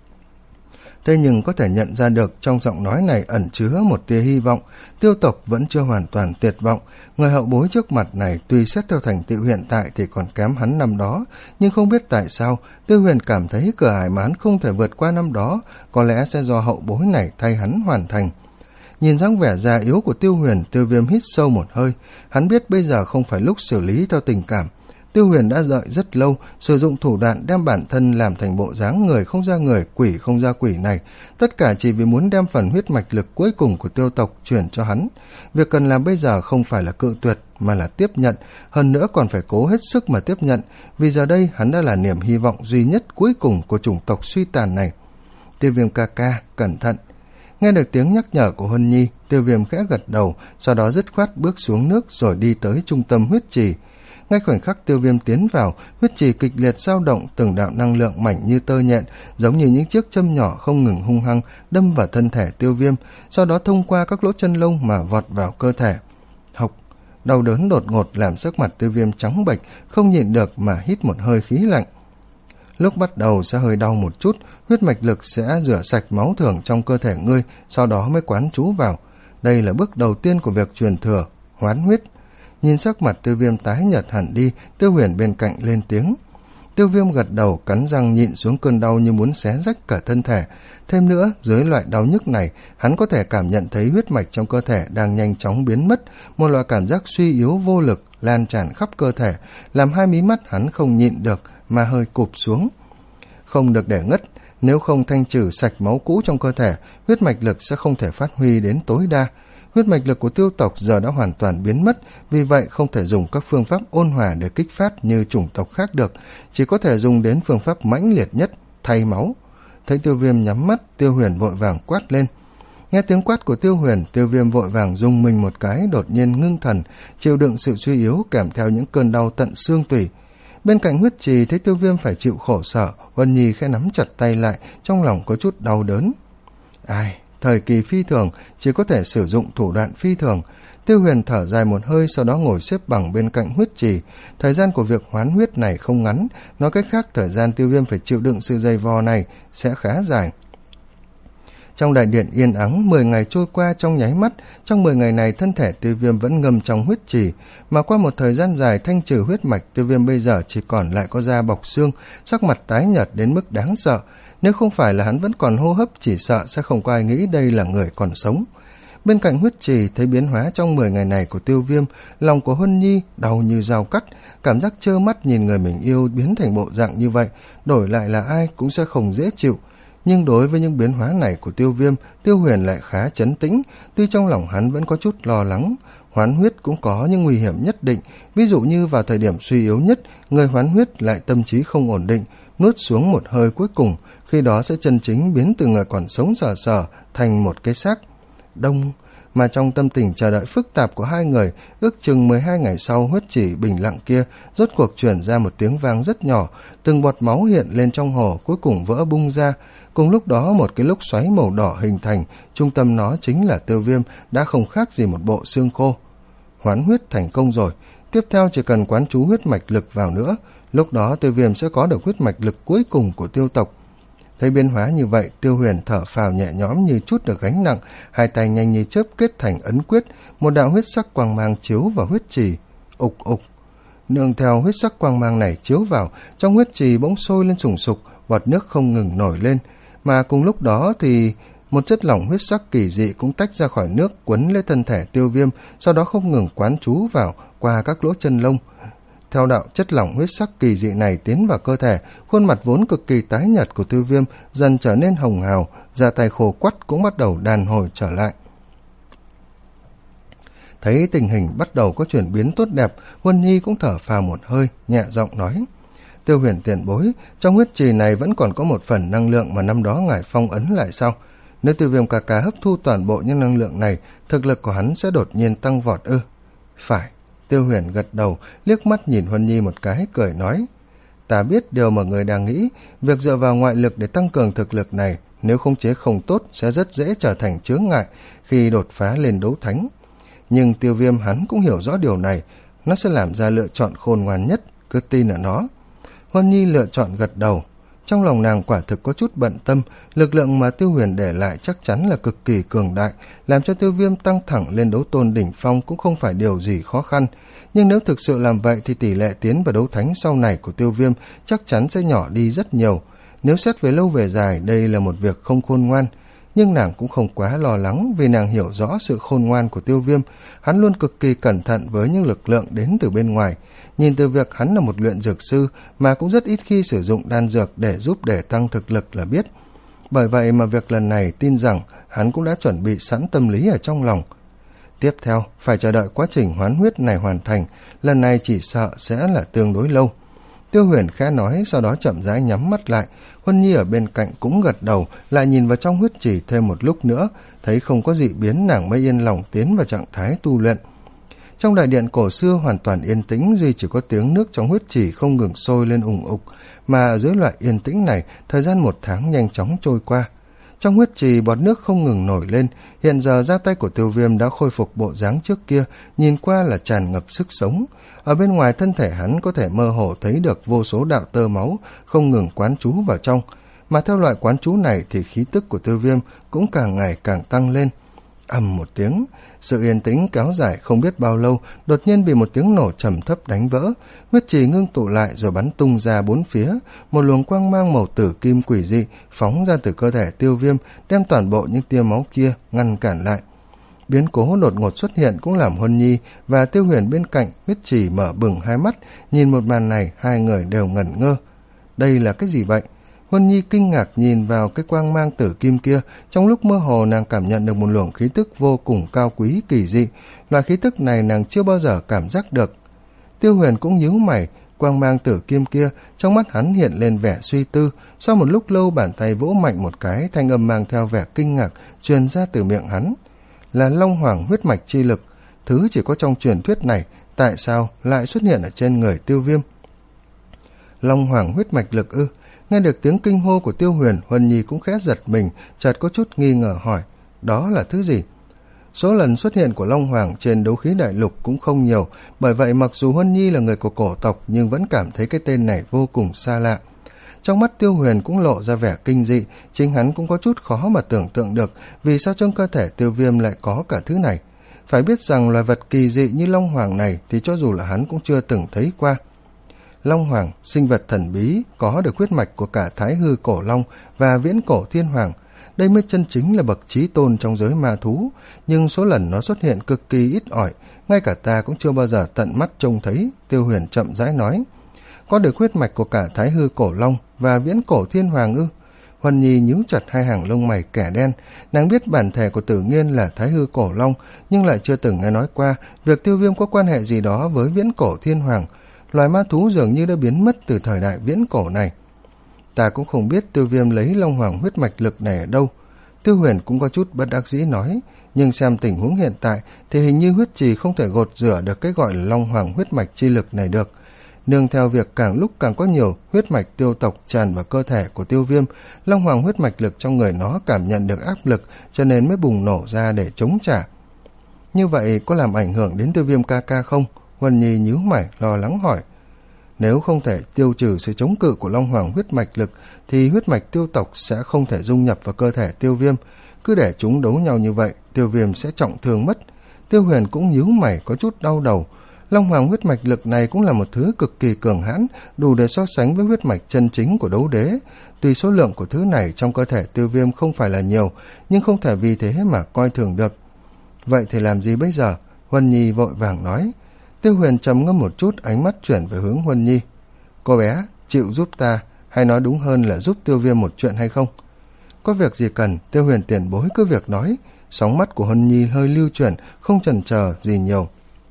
[SPEAKER 1] Thế nhưng có thể nhận ra được trong giọng nói này ẩn chứa một tia hy vọng, tiêu tộc vẫn chưa hoàn toàn tuyệt vọng. Người hậu bối trước mặt này tuy xét theo thành tựu hiện tại thì còn kém hắn năm đó, nhưng không biết tại sao Tiêu Huyền cảm thấy cửa ải mà hắn không thể vượt qua năm đó, có lẽ sẽ do hậu bối này thay hắn hoàn thành. Nhìn dáng vẻ già yếu của Tiêu Huyền, Tiêu Viêm hít sâu một hơi, hắn biết bây giờ không phải lúc xử lý theo tình cảm. Tiêu Huyền đã đợi rất lâu, sử dụng thủ đoạn đem bản thân làm thành bộ dáng người không ra người, quỷ không ra quỷ này, tất cả chỉ vì muốn đem phần huyết mạch lực cuối cùng của tiêu tộc chuyển cho hắn. Việc cần làm bây giờ không phải là cự tuyệt, mà là tiếp nhận, hơn nữa còn phải cố hết sức mà tiếp nhận, vì giờ đây hắn đã là niềm hy vọng duy nhất cuối cùng của chủng tộc suy tàn này. Tiêu Viêm ca ca, cẩn thận. Nghe được tiếng nhắc nhở của Huân Nhi, Tiêu Viêm khẽ gật đầu, sau đó dứt khoát bước xuống nước rồi đi tới trung tâm huyết trì. Ngay khoảnh khắc Tiêu Viêm tiến vào, huyết trì kịch liệt dao động, từng đạo năng lượng mảnh như tơ nhện, giống như những chiếc châm nhỏ không ngừng hung hăng đâm vào thân thể Tiêu Viêm, sau đó thông qua các lỗ chân lông mà vọt vào cơ thể. Hộc, đau đớn đột ngột làm sắc mặt Tiêu Viêm trắng bệch, không nhịn được mà hít một hơi khí lạnh. Lúc bắt đầu sẽ hơi đau một chút, huyết mạch lực sẽ rửa sạch máu thường trong cơ thể ngươi, sau đó mới quán trú vào. Đây là bước đầu tiên của việc truyền thừa, hoán huyết. Nhìn sắc mặt Tiêu Viêm tái nhợt hẳn đi, Tiêu Huyền bên cạnh lên tiếng. Tiêu Viêm gật đầu, cắn răng nhịn xuống cơn đau như muốn xé rách cả thân thể. Thêm nữa, dưới loại đau nhức này, hắn có thể cảm nhận thấy huyết mạch trong cơ thể đang nhanh chóng biến mất, một loại cảm giác suy yếu vô lực lan tràn khắp cơ thể, làm hai mí mắt hắn không nhịn được mà hơi cụp xuống. Không được để ngất, nếu không thanh trừ sạch máu cũ trong cơ thể, huyết mạch lực sẽ không thể phát huy đến tối đa. Huyết mạch lực của Tiêu tộc giờ đã hoàn toàn biến mất, vì vậy không thể dùng các phương pháp ôn hòa để kích phát như chủng tộc khác được, chỉ có thể dùng đến phương pháp mãnh liệt nhất, thay máu. Thấy Tiêu Viêm nhắm mắt, Tiêu Huyền vội vàng quát lên. Nghe tiếng quát của Tiêu Huyền, Tiêu Viêm vội vàng rung mình một cái, đột nhiên ngưng thần, chịu đựng sự suy yếu kèm theo những cơn đau tận xương tủy. Bên cạnh huyết trì thấy Tiêu Viêm phải chịu khổ sở, Huân Nhi khẽ nắm chặt tay lại, trong lòng có chút đau đớn. Ai, thời kỳ phi thường, chỉ có thể sử dụng thủ đoạn phi thường. Tiêu Huyền thở dài một hơi, sau đó ngồi xếp bằng bên cạnh huyết trì. Thời gian của việc hoán huyết này không ngắn, nói cách khác thời gian Tiêu Viêm phải chịu đựng sự dày vò này sẽ khá dài. Trong đại điện yên ắng, mười ngày trôi qua trong nháy mắt. Trong mười ngày này, thân thể Tiêu Viêm vẫn ngâm trong huyết trì, mà qua một thời gian dài thanh trừ huyết mạch, Tiêu Viêm bây giờ chỉ còn lại có da bọc xương, sắc mặt tái nhợt đến mức đáng sợ. Nếu không phải là hắn vẫn còn hô hấp, chỉ sợ sẽ không có ai nghĩ đây là người còn sống. Bên cạnh huyết trì, thấy biến hóa trong mười ngày này của Tiêu Viêm, lòng của Huân Nhi đau như dao cắt, cảm giác trơ mắt nhìn người mình yêu biến thành bộ dạng như vậy, đổi lại là ai cũng sẽ không dễ chịu. Nhưng đối với những biến hóa này của Tiêu Viêm, Tiêu Huyền lại khá trấn tĩnh, tuy trong lòng hắn vẫn có chút lo lắng. Hoán huyết cũng có những nguy hiểm nhất định, ví dụ như vào thời điểm suy yếu nhất, người hoán huyết lại tâm trí không ổn định, nuốt xuống một hơi cuối cùng, khi đó sẽ chân chính biến từ người còn sống sờ sờ thành một cái xác. Đông, mà trong tâm tình chờ đợi phức tạp của hai người, ước chừng mười hai ngày sau, huyết chỉ bình lặng kia rốt cuộc truyền ra một tiếng vang rất nhỏ, từng bọt máu hiện lên trong hồ, cuối cùng vỡ bung ra. Cùng lúc đó một cái lốc xoáy màu đỏ hình thành, trung tâm nó chính là Tiêu Viêm, đã không khác gì một bộ xương khô. Hoán huyết thành công rồi, tiếp theo chỉ cần quán chú huyết mạch lực vào nữa, lúc đó Tiêu Viêm sẽ có được huyết mạch lực cuối cùng của Tiêu tộc. Thấy biến hóa như vậy, Tiêu Huyền thở phào nhẹ nhõm như chút được gánh nặng, hai tay nhanh như chớp kết thành ấn quyết, một đạo huyết sắc quang mang chiếu vào huyết trì. Ục ục, nương theo huyết sắc quang mang này chiếu vào, trong huyết trì bỗng sôi lên sùng sục, bọt nước không ngừng nổi lên, mà cùng lúc đó thì một chất lỏng huyết sắc kỳ dị cũng tách ra khỏi nước, quấn lấy thân thể Tiêu Viêm, sau đó không ngừng quán chú vào qua các lỗ chân lông. Theo đạo chất lỏng huyết sắc kỳ dị này tiến vào cơ thể, khuôn mặt vốn cực kỳ tái nhợt của Tiêu Viêm dần trở nên hồng hào, da tay khô quắt cũng bắt đầu đàn hồi trở lại. Thấy tình hình bắt đầu có chuyển biến tốt đẹp, Huân Nhi cũng thở phào một hơi, nhẹ giọng nói: Tiêu Huyền tiền bối, trong huyết trì này vẫn còn có một phần năng lượng mà năm đó ngài phong ấn lại sao? Nếu Tiêu Viêm ca ca hấp thu toàn bộ những năng lượng này, thực lực của hắn sẽ đột nhiên tăng vọt ư? Phải. Tiêu Huyền gật đầu, liếc mắt nhìn Huân Nhi một cái, cười nói: Ta biết điều mà người đang nghĩ, việc dựa vào ngoại lực để tăng cường thực lực này, nếu khống chế không tốt sẽ rất dễ trở thành chướng ngại khi đột phá lên đấu thánh. Nhưng Tiêu Viêm hắn cũng hiểu rõ điều này, nó sẽ làm ra lựa chọn khôn ngoan nhất, cứ tin ở nó. Huân Nhi lựa chọn gật đầu. Trong lòng nàng quả thực có chút bận tâm, lực lượng mà Tiêu Huyền để lại chắc chắn là cực kỳ cường đại, làm cho Tiêu Viêm tăng thẳng lên đấu tôn đỉnh phong cũng không phải điều gì khó khăn. Nhưng nếu thực sự làm vậy thì tỷ lệ tiến vào đấu thánh sau này của Tiêu Viêm chắc chắn sẽ nhỏ đi rất nhiều. Nếu xét về lâu về dài, đây là một việc không khôn ngoan. Nhưng nàng cũng không quá lo lắng, vì nàng hiểu rõ sự khôn ngoan của Tiêu Viêm. Hắn luôn cực kỳ cẩn thận với những lực lượng đến từ bên ngoài. Nhìn từ việc hắn là một luyện dược sư mà cũng rất ít khi sử dụng đan dược để giúp để tăng thực lực là biết. Bởi vậy mà việc lần này tin rằng hắn cũng đã chuẩn bị sẵn tâm lý ở trong lòng. Tiếp theo, phải chờ đợi quá trình hoán huyết này hoàn thành, lần này chỉ sợ sẽ là tương đối lâu. Tiêu Huyền khẽ nói, sau đó chậm rãi nhắm mắt lại. Huân Nhi ở bên cạnh cũng gật đầu, lại nhìn vào trong huyết chỉ thêm một lúc nữa, thấy không có dị biến, nàng mới yên lòng tiến vào trạng thái tu luyện. Trong đại điện cổ xưa hoàn toàn yên tĩnh, duy chỉ có tiếng nước trong huyết chỉ không ngừng sôi lên ùng ục, mà ở dưới loại yên tĩnh này, thời gian một tháng nhanh chóng trôi qua. Trong huyết trì bọt nước không ngừng nổi lên, hiện giờ da tay của Tiêu Viêm đã khôi phục bộ dáng trước kia, nhìn qua là tràn ngập sức sống. Ở bên ngoài thân thể hắn có thể mơ hồ thấy được vô số đạo tơ máu không ngừng quán trú vào trong, mà theo loại quán trú này thì khí tức của Tiêu Viêm cũng càng ngày càng tăng lên. ầm một tiếng, sự yên tĩnh kéo dài không biết bao lâu, đột nhiên bị một tiếng nổ trầm thấp đánh vỡ, huyết trì ngưng tụ lại rồi bắn tung ra bốn phía, một luồng quang mang màu tử kim quỷ dị phóng ra từ cơ thể Tiêu Viêm, đem toàn bộ những tia máu kia ngăn cản lại. Biến cố đột ngột xuất hiện cũng làm Huân Nhi và Tiêu Huyền bên cạnh huyết trì mở bừng hai mắt, nhìn một màn này hai người đều ngẩn ngơ. Đây là cái gì vậy? Huân Nhi kinh ngạc nhìn vào cái quang mang tử kim kia, trong lúc mơ hồ nàng cảm nhận được một luồng khí tức vô cùng cao quý kỳ dị, loại khí tức này nàng chưa bao giờ cảm giác được. Tiêu Huyền cũng nhíu mày, quang mang tử kim kia trong mắt hắn hiện lên vẻ suy tư, sau một lúc lâu bàn tay vỗ mạnh một cái, thanh âm mang theo vẻ kinh ngạc truyền ra từ miệng hắn. Là Long Hoàng huyết mạch chi lực, thứ chỉ có trong truyền thuyết này, tại sao lại xuất hiện ở trên người Tiêu Viêm? Long Hoàng huyết mạch lực ư? Nghe được tiếng kinh hô của Tiêu Huyền, Huân Nhi cũng khẽ giật mình, chợt có chút nghi ngờ hỏi, đó là thứ gì? Số lần xuất hiện của Long Hoàng trên đấu khí đại lục cũng không nhiều, bởi vậy mặc dù Huân Nhi là người của cổ tộc nhưng vẫn cảm thấy cái tên này vô cùng xa lạ. Trong mắt Tiêu Huyền cũng lộ ra vẻ kinh dị, chính hắn cũng có chút khó mà tưởng tượng được vì sao trong cơ thể Tiêu Viêm lại có cả thứ này. Phải biết rằng loài vật kỳ dị như Long Hoàng này thì cho dù là hắn cũng chưa từng thấy qua. Long Hoàng, sinh vật thần bí, có được huyết mạch của cả Thái Hư Cổ Long và Viễn Cổ Thiên Hoàng. Đây mới chân chính là bậc chí tôn trong giới ma thú, nhưng số lần nó xuất hiện cực kỳ ít ỏi, ngay cả ta cũng chưa bao giờ tận mắt trông thấy, Tiêu Huyền chậm rãi nói. Có được huyết mạch của cả Thái Hư Cổ Long và Viễn Cổ Thiên Hoàng ư? Huân Nhi nhíu chặt hai hàng lông mày kẻ đen, nàng biết bản thể của Tử Nghiên là Thái Hư Cổ Long, nhưng lại chưa từng nghe nói qua việc Tiêu Viêm có quan hệ gì đó với Viễn Cổ Thiên Hoàng. Loài ma thú dường như đã biến mất từ thời đại viễn cổ này. Ta cũng không biết Tiêu Viêm lấy Long Hoàng huyết mạch lực này ở đâu. Tiêu Huyền cũng có chút bất đắc dĩ nói, nhưng xem tình huống hiện tại thì hình như huyết trì không thể gột rửa được cái gọi là Long Hoàng huyết mạch chi lực này được. Nương theo việc càng lúc càng có nhiều huyết mạch tiêu tộc tràn vào cơ thể của Tiêu Viêm, Long Hoàng huyết mạch lực trong người nó cảm nhận được áp lực cho nên mới bùng nổ ra để chống trả. Như vậy có làm ảnh hưởng đến Tiêu Viêm ca ca không? Huân Nhi nhíu mày lo lắng hỏi. Nếu không thể tiêu trừ sự chống cự của Long Hoàng huyết mạch lực thì huyết mạch tiêu tộc sẽ không thể dung nhập vào cơ thể Tiêu Viêm. Cứ để chúng đấu nhau như vậy, Tiêu Viêm sẽ trọng thương mất. Tiêu Huyền cũng nhíu mày có chút đau đầu. Long Hoàng huyết mạch lực này cũng là một thứ cực kỳ cường hãn, đủ để so sánh với huyết mạch chân chính của đấu đế. Tuy số lượng của thứ này trong cơ thể Tiêu Viêm không phải là nhiều, nhưng không thể vì thế mà coi thường được. Vậy thì làm gì bây giờ? Huân Nhi vội vàng nói. Tiêu Huyền trầm ngâm một chút, ánh mắt chuyển về hướng Huân Nhi. Cô bé, chịu giúp ta, hay nói đúng hơn là giúp Tiêu Viêm một chuyện hay không? Có việc gì cần, Tiêu Huyền tiền bối cứ việc nói. Sóng mắt của Huân Nhi hơi lưu chuyển, không chần chờ gì nhiều.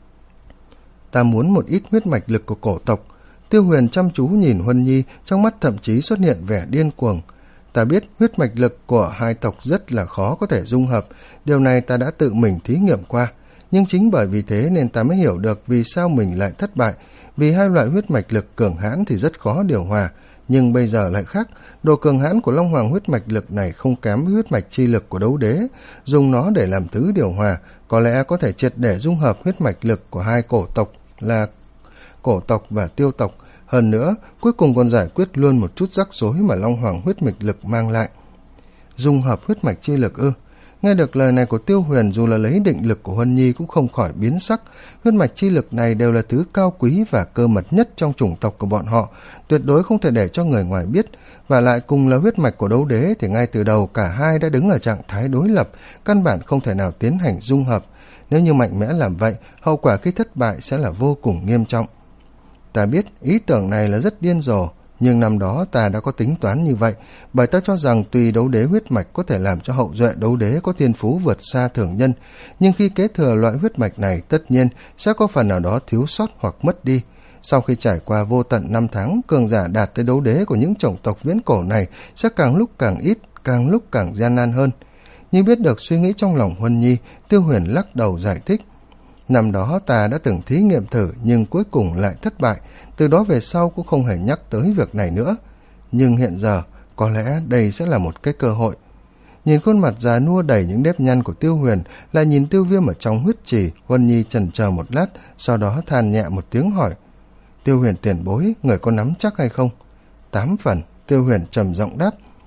[SPEAKER 1] Ta muốn một ít huyết mạch lực của cổ tộc. Tiêu Huyền chăm chú nhìn Huân Nhi, trong mắt thậm chí xuất hiện vẻ điên cuồng. Ta biết huyết mạch lực của hai tộc rất là khó có thể dung hợp, điều này ta đã tự mình thí nghiệm qua. Nhưng chính bởi vì thế nên ta mới hiểu được vì sao mình lại thất bại. Vì hai loại huyết mạch lực cường hãn thì rất khó điều hòa, nhưng bây giờ lại khác. Độ cường hãn của Long Hoàng huyết mạch lực này không kém với huyết mạch chi lực của đấu đế. Dùng nó để làm thứ điều hòa, có lẽ có thể triệt để dung hợp huyết mạch lực của hai cổ tộc là cổ tộc và tiêu tộc. Hơn nữa, cuối cùng còn giải quyết luôn một chút rắc rối mà Long Hoàng huyết mạch lực mang lại. Dung hợp huyết mạch chi lực ư? Nghe được lời này của Tiêu Huyền, dù là lấy định lực của Huân Nhi cũng không khỏi biến sắc. Huyết mạch chi lực này đều là thứ cao quý và cơ mật nhất trong chủng tộc của bọn họ, tuyệt đối không thể để cho người ngoài biết. Và lại cùng là huyết mạch của đấu đế thì ngay từ đầu cả hai đã đứng ở trạng thái đối lập, căn bản không thể nào tiến hành dung hợp. Nếu như mạnh mẽ làm vậy, hậu quả khi thất bại sẽ là vô cùng nghiêm trọng. Ta biết ý tưởng này là rất điên rồ, nhưng năm đó ta đã có tính toán như vậy, bởi ta cho rằng tuy đấu đế huyết mạch có thể làm cho hậu duệ đấu đế có thiên phú vượt xa thường nhân, nhưng khi kế thừa loại huyết mạch này tất nhiên sẽ có phần nào đó thiếu sót hoặc mất đi. Sau khi trải qua vô tận năm tháng, cường giả đạt tới đấu đế của những chủng tộc viễn cổ này sẽ càng lúc càng ít, càng lúc càng gian nan hơn. Nhưng biết được suy nghĩ trong lòng Huân Nhi, Tiêu Huyền lắc đầu giải thích. Năm đó ta đã từng thí nghiệm thử nhưng cuối cùng lại thất bại, từ đó về sau cũng không hề nhắc tới việc này nữa. Nhưng hiện giờ, có lẽ đây sẽ là một cái cơ hội. Nhìn khuôn mặt già nua đầy những nếp nhăn của Tiêu Huyền, lại nhìn Tiêu Viêm ở trong huyết trì, Huân Nhi chần chờ một lát, sau đó than nhẹ một tiếng hỏi. Tiêu Huyền tiền bối, người có nắm chắc hay không? Tám phần, Tiêu Huyền trầm giọng đáp.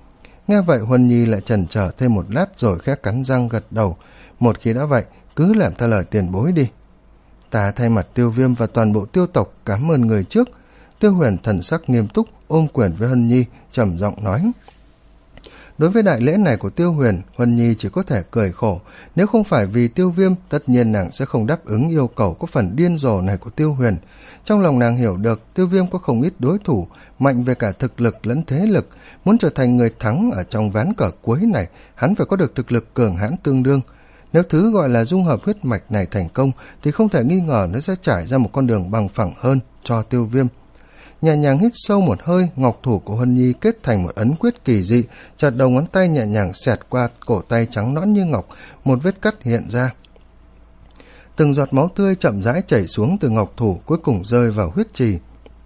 [SPEAKER 1] Nghe vậy Huân Nhi lại chần chờ thêm một lát rồi khẽ cắn răng gật đầu. Một khi đã vậy, cứ làm theo lời tiền bối đi. Ta thay mặt Tiêu Viêm và toàn bộ Tiêu tộc cảm ơn người trước. Tiêu Huyền thần sắc nghiêm túc ôm quyền với Huân Nhi, trầm giọng nói. Đối với đại lễ này của Tiêu Huyền, Huân Nhi chỉ có thể cười khổ. Nếu không phải vì Tiêu Viêm, tất nhiên nàng sẽ không đáp ứng yêu cầu có phần điên rồ này của Tiêu Huyền. Trong lòng nàng hiểu được Tiêu Viêm có không ít đối thủ, mạnh về cả thực lực lẫn thế lực. Muốn trở thành người thắng ở trong ván cờ cuối này, hắn phải có được thực lực cường hãn tương đương. Nếu thứ gọi là dung hợp huyết mạch này thành công, thì không thể nghi ngờ nó sẽ trải ra một con đường bằng phẳng hơn cho Tiêu Viêm. Nhẹ nhàng hít sâu một hơi, ngọc thủ của Huân Nhi kết thành một ấn quyết kỳ dị, chặt đầu ngón tay nhẹ nhàng xẹt qua cổ tay trắng nõn như ngọc, một vết cắt hiện ra. Từng giọt máu tươi chậm rãi chảy xuống từ ngọc thủ, cuối cùng rơi vào huyết trì.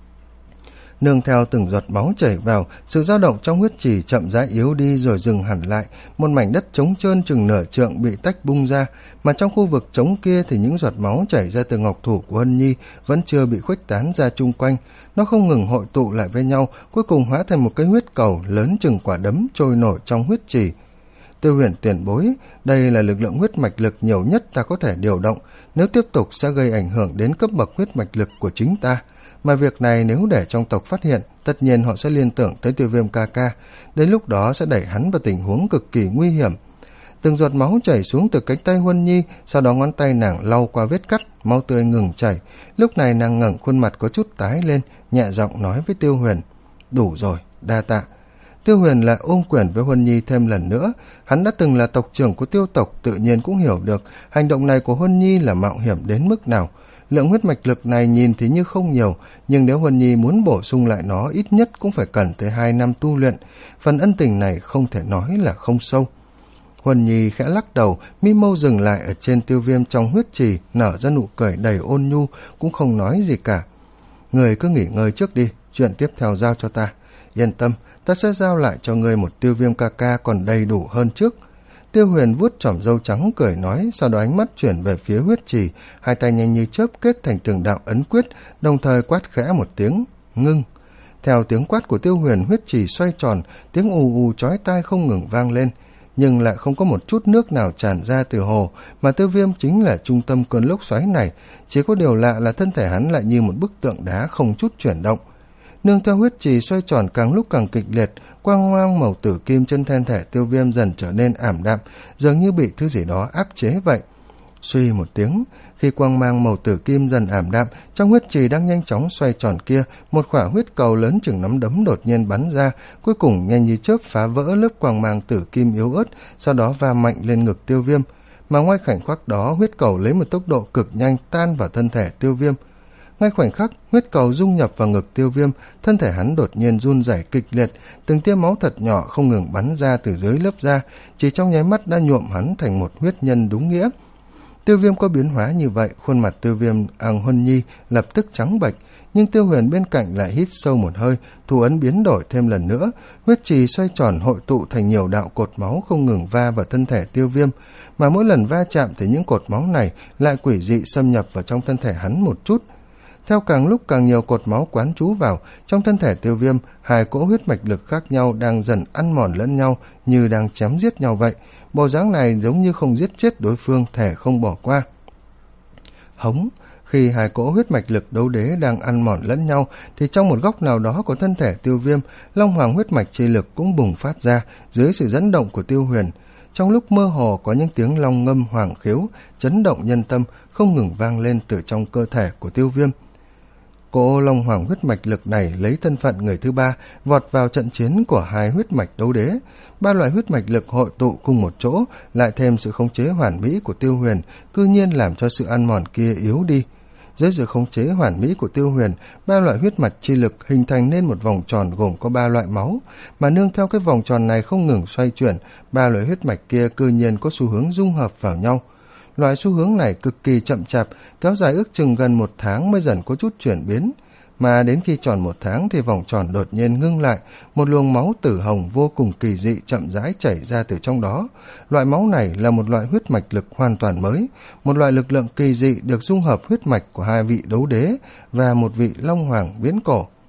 [SPEAKER 1] Nương theo từng giọt máu chảy vào, sự dao động trong huyết trì chậm rãi yếu đi rồi dừng hẳn lại, một mảnh đất trống trơn chừng nửa trượng bị tách bung ra, mà trong khu vực trống kia thì những giọt máu chảy ra từ ngọc thủ của Huân Nhi vẫn chưa bị khuếch tán ra chung quanh, nó không ngừng hội tụ lại với nhau, cuối cùng hóa thành một cái huyết cầu lớn chừng quả đấm trôi nổi trong huyết trì. Tiêu Huyền tiền bối, đây là lực lượng huyết mạch lực nhiều nhất ta có thể điều động, nếu tiếp tục sẽ gây ảnh hưởng đến cấp bậc huyết mạch lực của chính ta. Mà việc này nếu để trong tộc phát hiện, tất nhiên họ sẽ liên tưởng tới Tiêu Viêm ca ca, đến lúc đó sẽ đẩy hắn vào tình huống cực kỳ nguy hiểm. Từng giọt máu chảy xuống từ cánh tay Huân Nhi, sau đó ngón tay nàng lau qua vết cắt, máu tươi ngừng chảy. Lúc này nàng ngẩng khuôn mặt có chút tái lên, nhẹ giọng nói với Tiêu Huyền, đủ rồi, đa tạ. Tiêu Huyền lại ôm quyền với Huân Nhi thêm lần nữa, hắn đã từng là tộc trưởng của Tiêu tộc, tự nhiên cũng hiểu được hành động này của Huân Nhi là mạo hiểm đến mức nào. Lượng huyết mạch lực này nhìn thì như không nhiều, nhưng nếu Huân Nhi muốn bổ sung lại nó ít nhất cũng phải cần tới hai năm tu luyện, phần ân tình này không thể nói là không sâu. Huân Nhi khẽ lắc đầu, mi mâu dừng lại ở trên Tiêu Viêm trong huyết trì, nở ra nụ cười đầy ôn nhu, cũng không nói gì cả. Người cứ nghỉ ngơi trước đi, chuyện tiếp theo giao cho ta. Yên tâm, ta sẽ giao lại cho người một Tiêu Viêm ca ca còn đầy đủ hơn trước. Tiêu Huyền vuốt chòm râu trắng cười nói, sau đó ánh mắt chuyển về phía huyết trì, hai tay nhanh như chớp kết thành từng đạo ấn quyết, đồng thời quát khẽ một tiếng, ngưng. Theo tiếng quát của Tiêu Huyền, huyết trì xoay tròn, tiếng ù ù chói tai không ngừng vang lên, nhưng lại không có một chút nước nào tràn ra từ hồ, mà Tiêu Viêm chính là trung tâm cơn lốc xoáy này, chỉ có điều lạ là thân thể hắn lại như một bức tượng đá không chút chuyển động. Nương theo huyết trì xoay tròn càng lúc càng kịch liệt, quang mang màu tử kim trên thân thể Tiêu Viêm dần trở nên ảm đạm, dường như bị thứ gì đó áp chế vậy. Suy một tiếng, khi quang mang màu tử kim dần ảm đạm, trong huyết trì đang nhanh chóng xoay tròn kia, một quả huyết cầu lớn chừng nắm đấm đột nhiên bắn ra, cuối cùng nhanh như chớp phá vỡ lớp quang mang tử kim yếu ớt, sau đó va mạnh lên ngực Tiêu Viêm. Mà ngoài khoảnh khắc đó, huyết cầu lấy một tốc độ cực nhanh tan vào thân thể Tiêu Viêm. Ngay khoảnh khắc, huyết cầu dung nhập vào ngực Tiêu Viêm, thân thể hắn đột nhiên run rẩy kịch liệt, từng tia máu thật nhỏ không ngừng bắn ra từ dưới lớp da, chỉ trong nháy mắt đã nhuộm hắn thành một huyết nhân đúng nghĩa. Tiêu Viêm có biến hóa như vậy, khuôn mặt Tiêu Viêm Ang Huân Nhi lập tức trắng bệch, nhưng Tiêu Huyền bên cạnh lại hít sâu một hơi, thủ ấn biến đổi thêm lần nữa, huyết trì xoay tròn hội tụ thành nhiều đạo cột máu không ngừng va vào thân thể Tiêu Viêm, mà mỗi lần va chạm thì những cột máu này lại quỷ dị xâm nhập vào trong thân thể hắn một chút. Theo càng lúc càng nhiều cột máu quán trú vào, trong thân thể Tiêu Viêm, hai cỗ huyết mạch lực khác nhau đang dần ăn mòn lẫn nhau như đang chém giết nhau vậy. Bộ dáng này giống như không giết chết đối phương, thể không bỏ qua. Hống! Khi hai cỗ huyết mạch lực đấu đế đang ăn mòn lẫn nhau, thì trong một góc nào đó của thân thể Tiêu Viêm, Long Hoàng huyết mạch chi lực cũng bùng phát ra dưới sự dẫn động của Tiêu Huyền. Trong lúc mơ hồ có những tiếng long ngâm hoàng khiếu, chấn động nhân tâm, không ngừng vang lên từ trong cơ thể của Tiêu Viêm. Cỗ Long Hoàng huyết mạch lực này lấy thân phận người thứ ba vọt vào trận chiến của hai huyết mạch đấu đế. Ba loại huyết mạch lực hội tụ cùng một chỗ, lại thêm sự khống chế hoàn mỹ của Tiêu Huyền, cư nhiên làm cho sự ăn mòn kia yếu đi. Dưới sự khống chế hoàn mỹ của Tiêu Huyền, ba loại huyết mạch chi lực hình thành nên một vòng tròn gồm có ba loại máu, mà nương theo cái vòng tròn này không ngừng xoay chuyển, ba loại huyết mạch kia cư nhiên có xu hướng dung hợp vào nhau. Loại xu hướng này cực kỳ chậm chạp, kéo dài ước chừng gần một tháng mới dần có chút chuyển biến. Mà đến khi tròn một tháng thì vòng tròn đột nhiên ngưng lại, một luồng máu tử hồng vô cùng kỳ dị chậm rãi chảy ra từ trong đó. Loại máu này là một loại huyết mạch lực hoàn toàn mới, một loại lực lượng kỳ dị được dung hợp huyết mạch của hai vị đấu đế và một vị Long Hoàng viễn cổ.